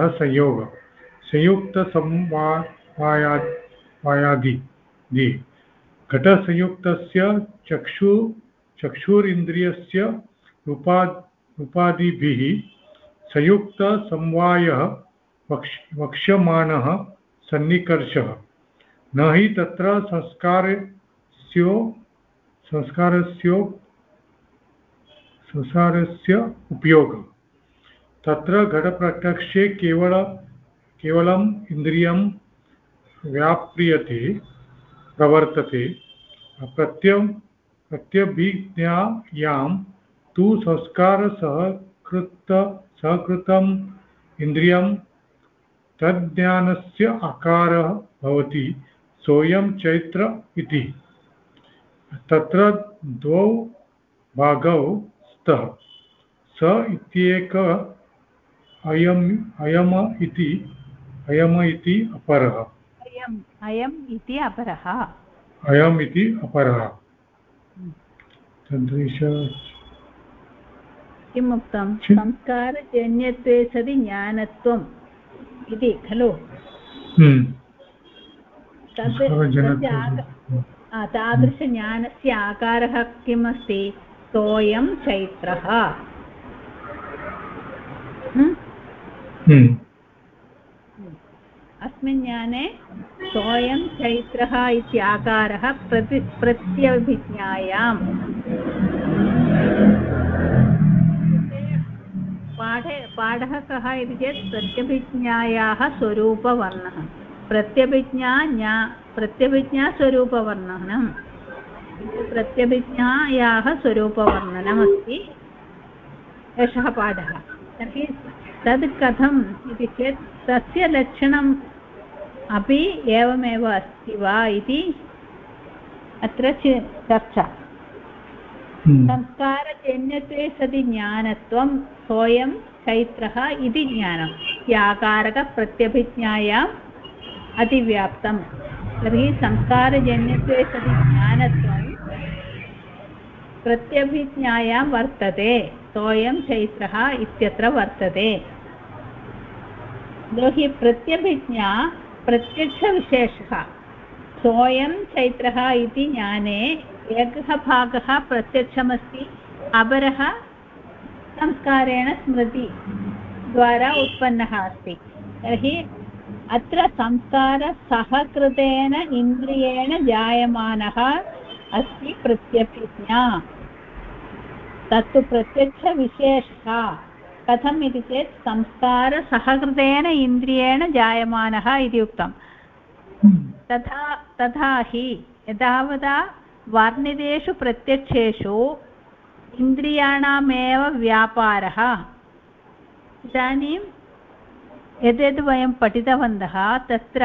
संयुक्तसमवायादि घटसंयुक्तस्य चक्षुरिन्द्रियस्य रूपादिभिः संयुक्तसमवायः वक्ष्यमाणः सन्निकर्षः न हि तत्र संस्कारस्य उपयोगः तत्र घटप्रत्यक्षे केवलम् इन्द्रियं व्याप्रियते प्रवर्तते प्रत्यभिज्ञायां तु संस्कारसहकृतम् इन्द्रियं तज्ज्ञानस्य आकारः भवति सोऽयं चैत्र इति तत्र द्वौ भागौ स्तः स इत्येक अयम इति अपरः अयम् इति अपरः किम् उक्तं संस्कारजन्यत्वे सति ज्ञानत्वम् इति खलु तादृशज्ञानस्य आकारः किम् अस्ति सोऽयं चैत्रः अस्मिन् ज्ञाने सोऽयं चैत्रः इति आकारः प्रत्यभिज्ञायां पाठः कः इति चेत् प्रत्यभिज्ञायाः स्वरूपवर्णः प्रत्यभिज्ञास्वरूपवर्णनं प्रत्यभिज्ञायाः स्वरूपवर्णनमस्ति एषः पाठः तर्हि तद् कथम् इति चेत् तस्य लक्षणम् अपि एवमेव अस्ति वा इति अत्र चर्चा संस्कारजन्यत्वे सति ज्ञानत्वं सोऽयं चैत्रः इति ज्ञानं याकारकप्रत्यभिज्ञायाम् अतिव्याप्तं तर्हि संस्कारजन्यत्वे सति ज्ञानत्वं प्रत्यभिज्ञायां वर्तते सोऽयं चैत्रः इत्यत्र वर्तते यतोहि प्रत्यभिज्ञा प्रत्यक्षविशेषः सोऽयं चैत्रः इति ज्ञाने एकः भागः प्रत्यक्षमस्ति अपरः संस्कारेण स्मृति द्वारा उत्पन्नः अस्ति। तर्हि अत्र संस्कारसहकृतेन इन्द्रियेण जायमानः अस्ति प्रत्यभिज्ञा। तत्तु प्रत्यक्षविशेषः। कथम् इति चेत् संस्कारसहकृतेन इन्द्रियेण जायमानः इति उक्तम्। तथा हि यदावदा वर्णितेषु प्रत्यक्षेषु इन्द्रियाणामेव व्यापारः। इदानीं यद्यद् वयं पठितवन्तः तत्र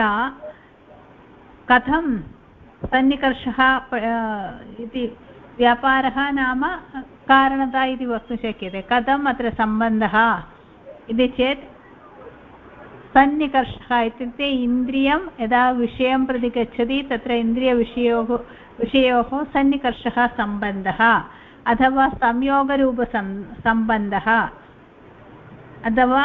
कथं सन्निकर्षः इति व्यापारः नाम कारणता इति वक्तुं शक्यते। कथम् अत्र सम्बन्धः इति चेत् सन्निकर्षः इत्युक्ते इन्द्रियं यदा विषयं प्रति गच्छति तत्र इन्द्रियविषयोः सन्निकर्षः सम्बन्धः अथवा संयोगरूपसम्बन्धः अथवा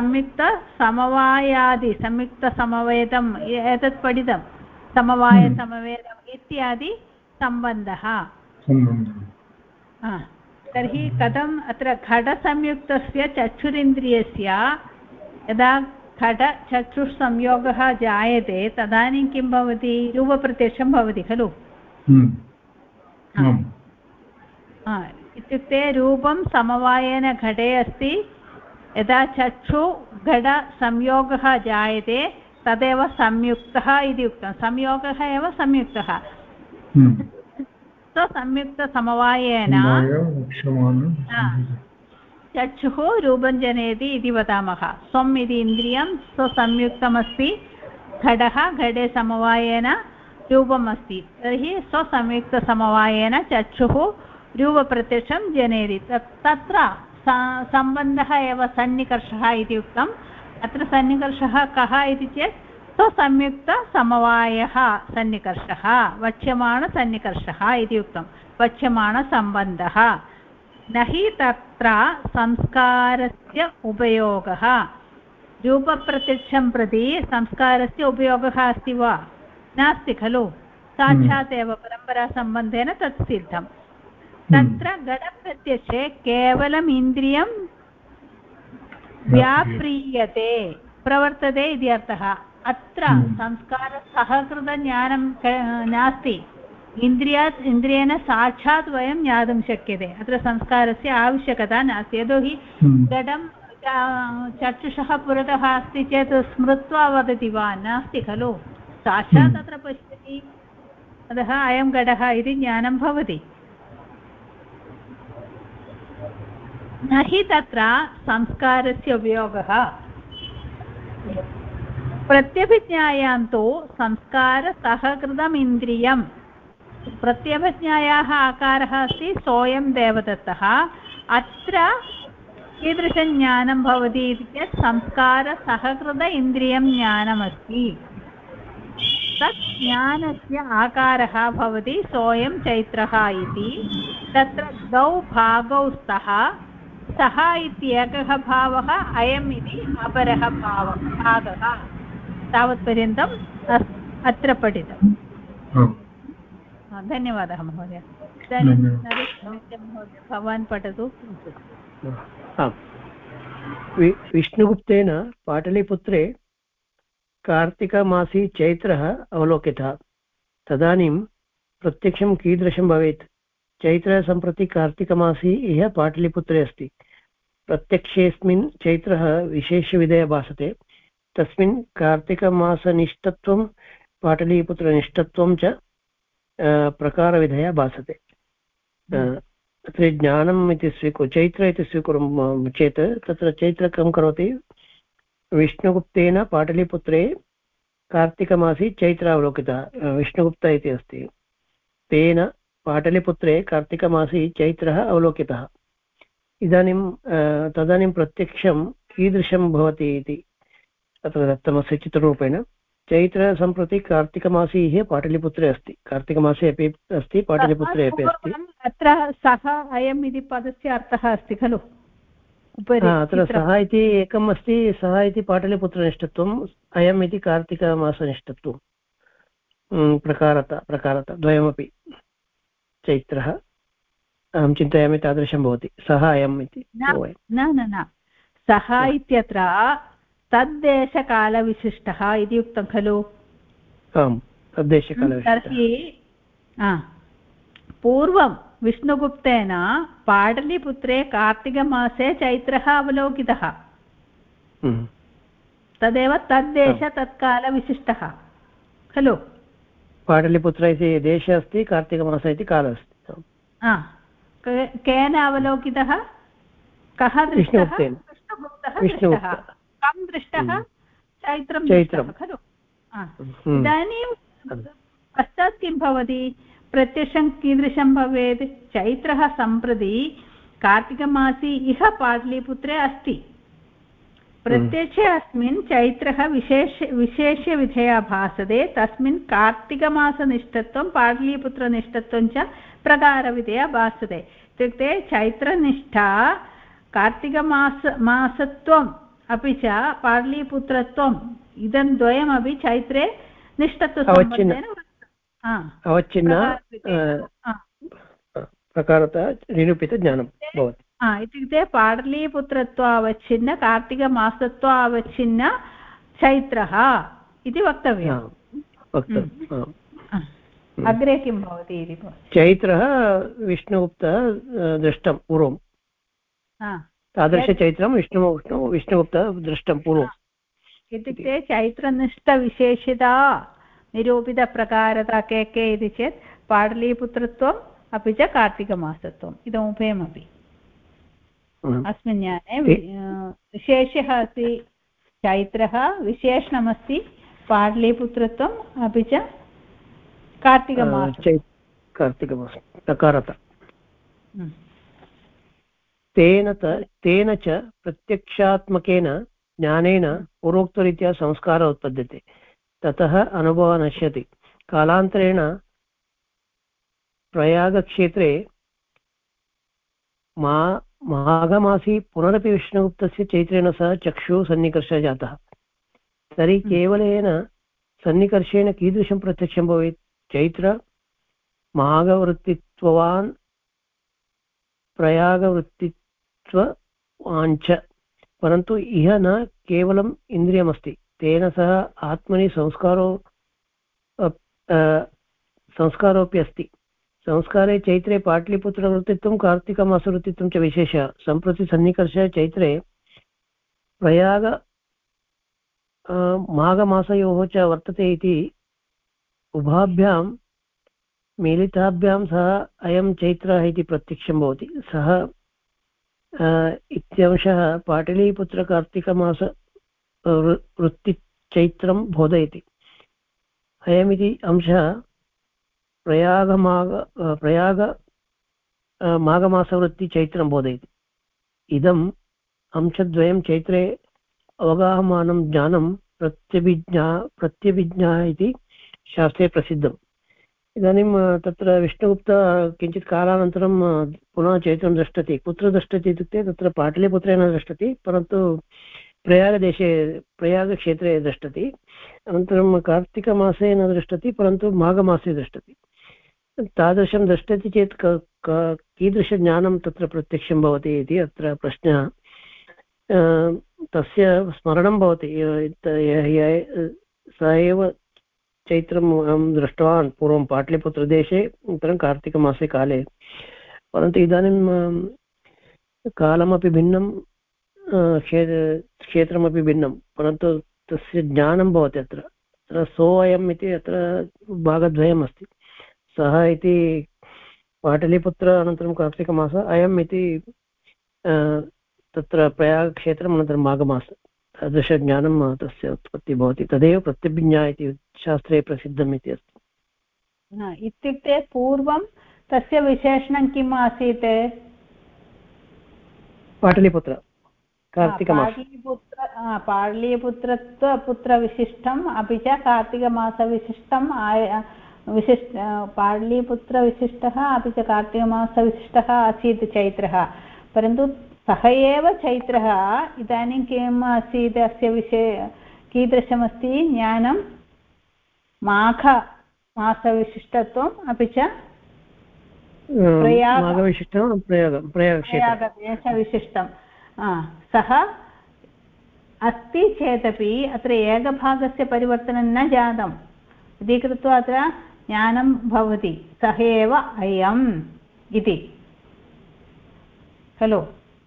संयुक्तसमवायम् एतत् पठितं समवायसमवेदम् इत्यादि सम्बन्धः। तर्हि कथम् अत्र घटसंयुक्तस्य चक्षुरिन्द्रियस्य यदा घटचक्षुसंयोगः जायते तदानीं किं भवति रूपप्रत्यक्षं भवति खलु। इत्युक्ते रूपं समवायेन घटे अस्ति। यदा चक्षुघटसंयोगः जायते तदेव संयुक्तः इति उक्तं। संयोगः एव संयुक्तः। संयुक्तसमवायेन चक्षुः रूपं जनयति इति वदामः। स्वम् इति इन्द्रियं स्वसंयुक्तमस्ति। घटः घटे समवायेन रूपम् अस्ति। तर्हि स्वसंयुक्तसमवायेन चक्षुः रूपप्रत्यक्षं जनयति। तत्र सम्बन्धः एव सन्निकर्षः इति उक्तम्। अत्र सन्निकर्षः कः इति चेत् स्वसंयुक्तसमवायः सन्निकर्षः वक्ष्यमाणसन्निकर्षः इति उक्तं। वक्ष्यमाणसम्बन्धः न हि तत्र संस्कारस्य उपयोगः। रूपप्रत्यक्षं प्रति संस्कारस्य उपयोगः अस्ति वा नास्ति खलु। साक्षात् एव परम्परासम्बन्धेन तत् सिद्धं। तत्र घटप्रत्यक्षे केवलम् इन्द्रियं व्याप्रियते प्रवर्तते इति अर्थः। अत्र संस्कारसहकृतज्ञानं नास्ति। इन्द्रियेण साक्षात् वयं ज्ञातुं शक्यते। अत्र संस्कारस्य आवश्यकता नास्ति। यतोहि घटं चक्षुषः पुरतः अस्ति चेत् स्मृत्वा वदति वा नास्ति खलु। साक्षात् अत्र पश्यति। अतः अयं घटः इति ज्ञानं भवति। न हि तत्र संस्कारस्य उपयोगः। प्रत्यभिज्ञायां तु संस्कारसहकृतम् इन्द्रियं। प्रत्यभिज्ञायाः आकारः अस्ति सोऽयं देवदत्तः। अत्र कीदृशं ज्ञानं भवति इति चेत् संस्कारसहकृत इन्द्रियं ज्ञानमस्ति। तत् ज्ञानस्य आकारः भवति सोऽयं चैत्रः इति। तत्र द्वौ भागौ स्तः। सः इत्येकः भावः अयम् इति अपरः भागः। तावत्पर्यन्तम् अत्र पठितम्। धन्यवादः महोदय। इदानीं महोदय भवान् पठतु। विष्णुगुप्तेन पाटलिपुत्रे कार्तिकमासी चैत्रः अवलोकितः। तदानीं प्रत्यक्षं कीदृशं भवेत्। चैत्रः सम्प्रति कार्तिकमासी इह पाटलिपुत्रे अस्ति। प्रत्यक्षेऽस्मिन् चैत्रः विशेषविधया भासते। तस्मिन् कार्तिकमासनिष्ठत्वं पाटलीपुत्रनिष्ठत्वं च प्रकारविधया भासते। तत्र ज्ञानम् इति चैत्र इति स्वीकुर्मः चेत् तत्र चैत्र कं करोति। विष्णुगुप्तेन पाटलीपुत्रे कार्तिकमासी चैत्र अवलोकितः। विष्णुगुप्त इति अस्ति। तेन पाटलिपुत्रे कार्तिकमासी चैत्रः अवलोकितः। इदानीं तदानीं प्रत्यक्षं कीदृशं भवति इति तत्र दत्तमस्ति चित्ररूपेण। चैत्र सम्प्रति कार्तिकमासी पाटलिपुत्रे अस्ति। कार्तिकमासे अपि अस्ति, पाटलिपुत्रे अपि अस्ति। अत्र सः अयम् इति पदस्य अर्थः अस्ति खलु। अत्र सः इति एकम् अस्ति। सः इति पाटलिपुत्रनिष्ठत्वम्, अयम् इति कार्तिकमासनिष्ठत्वं। प्रकारता द्वयमपि चैत्रः। अहं चिन्तयामि तादृशं भवति सः अयम् इति न सः इत्यत्र तद्देशकालविशिष्टः इति उक्तं खलु आम् तद्देशकालविशिष्टः तर्हि पूर्वं विष्णुगुप्तेन पाटलिपुत्रे कार्तिकमासे चैत्रः अवलोकितः तदेव तद्देश तत्कालविशिष्टः खलु पाटलिपुत्र इति देशः अस्ति कार्तिकमासः इति कालः अस्ति केन अवलोकितः कः दृष्टः विष्णुगुप्तः कं दृष्टः चैत्रं खलु इदानीं पश्चात् किं भवति प्रत्यक्षं कीदृशं भवेत् चैत्रः सम्प्रति कार्तिकमासी इह पाटलिपुत्रे अस्ति प्रत्यक्षे अस्मिन् चैत्रः विशेष्यविधया भासते तस्मिन् कार्तिकमासनिष्ठत्वं पाटलिपुत्रनिष्ठत्वं च प्रकारविधया भासते इत्युक्ते चैत्रनिष्ठा कार्तिकमासत्वम् अपि च पाटलिपुत्रत्वम् इदं द्वयमपि चैत्रे निष्ठत्वसम्बन्धेन अवच्छिन्न प्रकारतः निरूपितज्ञानं भवति इत्युक्ते पाटलिपुत्रत्वावच्छिन्न कार्तिकमासत्वावच्छिन्न चैत्रः इति वक्तव्यम् अग्रे किं भवति इति चैत्रः विष्णुगुप्तः दृष्टं पूर्वं तादृशचैत्रं विष्णुगुप्तः दृष्टं पूर्वम् इत्युक्ते चैत्रनिष्ठविशेषता निरूपितप्रकारता के इति चेत् पाटलिपुत्रत्वम् अपि च कार्तिकमासत्वम् इदमुभयमपि अस्मिन् ज्ञाने विशेषः अस्ति चैत्रः विशेषणमस्ति पाटलिपुत्रत्वम् अपि च कार्तिकमासः प्रकारता तेन च प्रत्यक्षात्मकेन ज्ञानेन पूर्वोक्तरीत्या संस्कारः उत्पद्यते ततः अनुभवः नश्यति कालान्तरेण प्रयागक्षेत्रे माघमासी पुनरपि विष्णुगुप्तस्य चैत्रेण सह चक्षुः सन्निकर्षः जातः तर्हि केवलेन सन्निकर्षेण कीदृशं प्रत्यक्षं भवेत् चैत्र माघवृत्तित्ववान् प्रयागवृत्तित्ववाञ्च परन्तु इह न केवलम् इन्द्रियमस्ति तेन सह आत्मनि संस्कारोऽपि अस्ति संस्कारे चैत्रे पाटलिपुत्रवृत्तित्वं कार्तिकमासवृत्तित्वं च विशेषः सम्प्रति सन्निकर्षः चैत्रे प्रयाग माघमासयोः च वर्तते इति उभाभ्यां मेलिताभ्यां सह अयं चैत्रः इति प्रत्यक्षं भवति सः इत्यंशः पाटलिपुत्रकार्तिकमास वृत्तिचैत्रं बोधयति अयमिति अंशः प्रयाग माघमासवृत्तिचैत्रं बोधयति इदम् अंशद्वयं चैत्रे अवगाहमानं ज्ञानं प्रत्यभिज्ञा इति शास्त्रे प्रसिद्धम् इदानीं तत्र विष्णुगुप्त किञ्चित् कालानन्तरं पुनः चैत्रं दृष्टति कुत्र दृष्टति इत्युक्ते तत्र पाटलिपुत्रेण दृष्टति परन्तु प्रयागदेशे प्रयागक्षेत्रे दृष्टति अनन्तरं कार्तिकमासे न दृष्टति परन्तु माघमासे दृष्टति तादृशं दृष्टति चेत् कीदृशज्ञानं तत्र प्रत्यक्षं भवति इति अत्र प्रश्नः तस्य स्मरणं भवति स एव चैत्रम् अहं दृष्टवान् पूर्वं पाटलिपुत्रदेशे अनन्तरं कार्तिकमासे काले परन्तु इदानीं कालमपि भिन्नं क्षेत्रमपि भिन्नं परन्तु तस्य ज्ञानं भवति अत्र सोऽयम् इति अत्र भागद्वयम् अस्ति सः इति पाटलिपुत्र अनन्तरं कार्तिकमासः अयम् इति तत्र प्रयागक्षेत्रम् अनन्तरं माघमासः तादृशज्ञानं तस्य उत्पत्तिः भवति तदेव प्रत्यभिज्ञा इति शास्त्रे प्रसिद्धम् इति अस्ति इत्युक्ते पूर्वं तस्य विशेषणं किम् आसीत् पाटलिपुत्र पाटलिपुत्रविशिष्टम् अपि च कार्तिकमासविशिष्टं पाटलिपुत्रविशिष्टः अपि च कार्तिकमासविशिष्टः आसीत् चैत्रः परन्तु सः एव चैत्रः इदानीं किम् आसीत् अस्य विषये कीदृशमस्ति ज्ञानं माघमासविशिष्टत्वम् अपि च माघविशिष्टं प्रयागदेशविशिष्टं सः अस्ति चेदपि अत्र एकभागस्य परिवर्तनं न जातम् इति कृत्वा अत्र ज्ञानं भवति सः एव अयम् इति खलु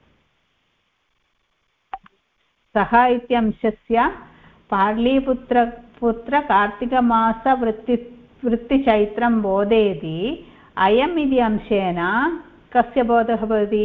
सः इत्यंशस्य पार्लीपुत्र कार्तिकमासवृत्तिचैत्रं बोधयति अयम् इति अंशेन कस्य बोधः भवति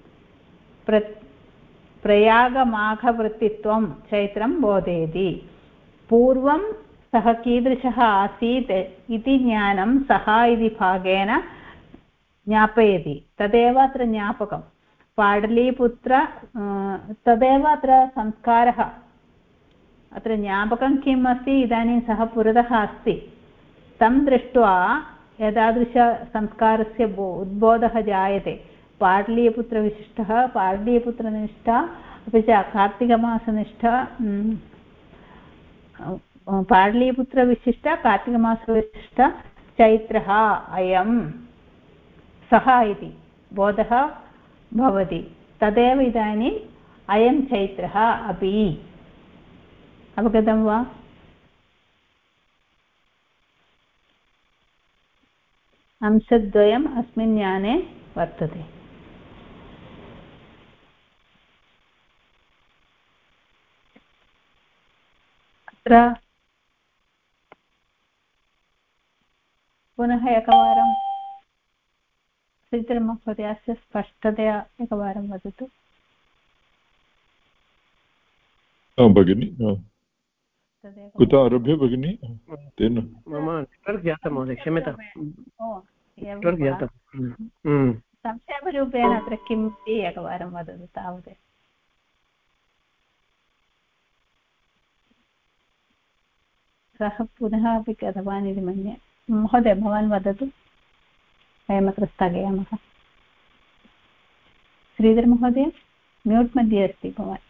प्रयागमाघवृत्तित्वं चैत्रं बोधयति पूर्वं सः कीदृशः आसीत् इति ज्ञानं सः इति भागेन ज्ञापयति तदेव अत्र ज्ञापकं पाडलीपुत्र तदेव अत्र संस्कारः अत्र ज्ञापकं किम् अस्ति इदानीं सः पुरतः अस्ति तं दृष्ट्वा एतादृशसंस्कारस्य उद्बोधः जायते पाडलीपुत्रविशिष्टः पाडलीपुत्रनिष्ठा अपि च कार्तिकमासनिष्ठा पाडलीपुत्रविशिष्ट कार्तिकमासविशिष्ट चैत्रः अयं सः इति बोधः भवति तदेव इदानीम् अयं चैत्रः अपि अवगतं वा अंशद्वयम् अस्मिन् ज्ञाने वर्तते अत्र पुनः एकवारं श्रीधरमहोदयस्य स्पष्टतया एकवारं वदतु भगिनि कुतः आरभ्य भगिनि तेन मम नेट्वर्क् जातं महोदय क्षम्यतां नेट्वर्क् जातं संक्षेपरूपेण अत्र किम् इति एकवारं वदतु तावदेव सः पुनः अपि गतवान् इति मन्ये महोदय भवान् वदतु वयमत्र स्थगयामः श्रीधरमहोदय म्यूट् मध्ये अस्ति भवान्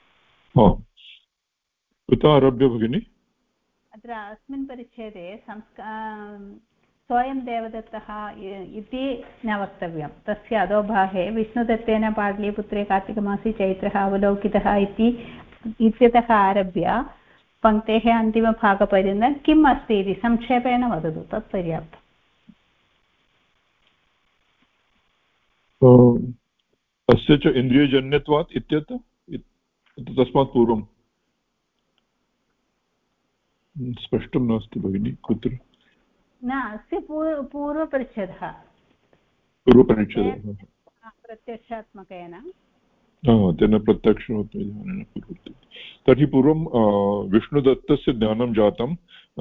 कुतः आरभ्य भगिनि अत्र अस्मिन् परिच्छेदे स्वयं देवदत्तः इति न वक्तव्यं तस्य अधोभागे विष्णुदत्तेन पाटलीपुत्रे कार्तिकमासे चैत्रः अवलोकितः इत्यतः आरभ्य पङ्क्तेः अन्तिमभागपर्यन्तं किम् अस्ति इति संक्षेपेण वदतु तत् पर्याप्तम् अस्य च इन्द्रियजन्यत्वात् इत्यत्र तस्मात् पूर्वं स्पष्टं नास्ति भगिनि कुत्र न अस्य पूर्वपरिच्छेदः प्रत्यक्षात्मकेन तेन प्रत्यक्षेन तर्हि पूर्वं विष्णुदत्तस्य ज्ञानं जातं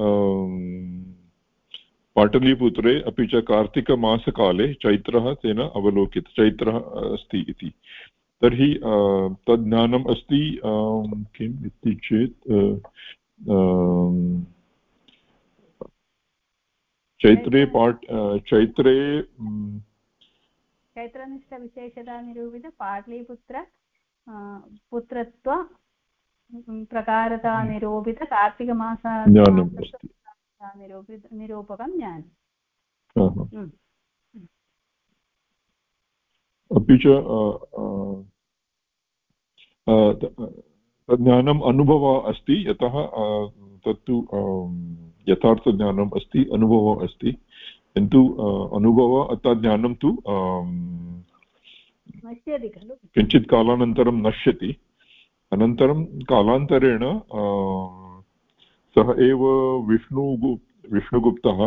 पाटलीपुत्रे अपि च कार्तिकमासकाले चैत्रः तेन अवलोकितः चैत्रः अस्ति इति तर्हि तद् ज्ञानम् अस्ति किम् इति चेत् चैत्रे चैत्रनिष्ठविशेषता निरूपित पाटलीपुत्र पुत्रत्व प्रकारता निरूपित कार्तिकमास निरूपकं ज्ञानम् अपि च ज्ञानम् अनुभवः अस्ति यतः तत्तु यथार्थज्ञानम् अस्ति अनुभवः अस्ति किन्तु अनुभवः अर्थात् ज्ञानं तु नश्यति खलु किञ्चित् कालानन्तरं नश्यति अनन्तरं कालान्तरेण सः एव विष्णुगुप्तः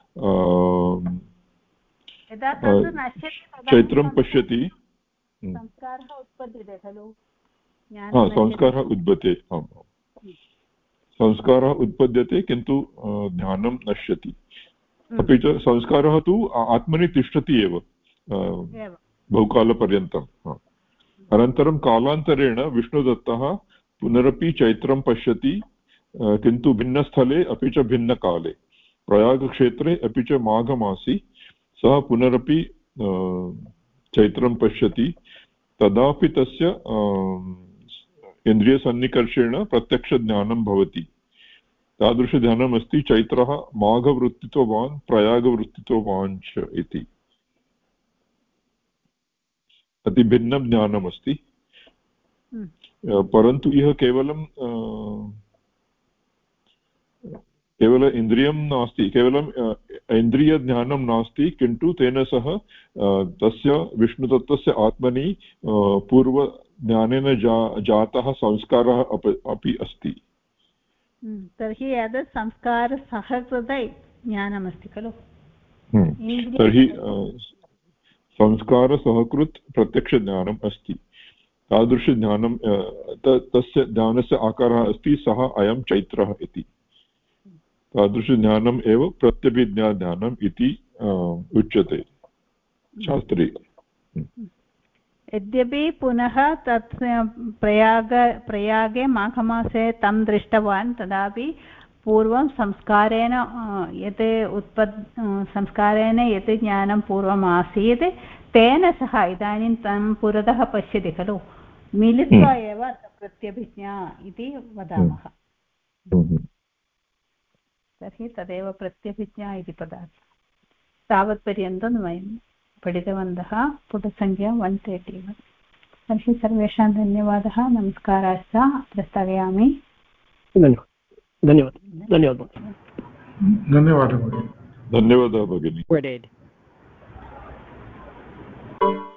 चैत्रं पश्यति संस्कारः उत्पद्यते खलु संस्कारः उद्भवते संस्कारः उत्पद्यते किन्तु ज्ञानं नश्यति अपि च संस्कारः तु आत्मनि तिष्ठति एव बहुकालपर्यन्तम् अनन्तरं कालान्तरेण विष्णुदत्तः पुनरपि चैत्रं पश्यति किन्तु भिन्नस्थले अपि च भिन्नकाले प्रयागक्षेत्रे अपि च माघमासि सः पुनरपि चैत्रं पश्यति तदापि तस्य इन्द्रियसन्निकर्षेण प्रत्यक्षज्ञानं भवति तादृशज्ञानम् अस्ति चैत्रः माघवृत्तित्ववान् प्रयागवृत्तित्ववान् च इति अतिभिन्नं ज्ञानमस्ति परन्तु यः केवलं इन्द्रियं नास्ति केवलम् इन्द्रियज्ञानं नास्ति किन्तु तेन सह तस्य विष्णुतत्त्वस्य आत्मनि पूर्वज्ञानेन जातः संस्कारः अपि अस्ति तर्हि एतत् संस्कारसहकृत ज्ञानमस्ति खलु तर्हि संस्कारसहकृत् प्रत्यक्षज्ञानम् अस्ति तादृशज्ञानं तस्य ज्ञानस्य आकारः अस्ति सः अयं चैत्रः इति तादृशज्ञानम् एव प्रत्यभिज्ञाज्ञानम् इति उच्यते शास्त्रे यद्यपि पुनः तत् प्रयागे माघमासे तं दृष्टवान् तदापि पूर्वं संस्कारेण संस्कारेण यत् ज्ञानं पूर्वम् आसीत् तेन सह इदानीं तं पुरतः पश्यति खलु मिलित्वा एव प्रत्यभिज्ञा इति वदामः तर्हि तदेव प्रत्यभिज्ञा इति पदार्थः तावत्पर्यन्तं वयं पठितवन्तः पुटसङ्ख्या 131 तर्हि सर्वेषां धन्यवादः नमस्काराश्च अत्र स्थगयामि धन्यवादः भगिनी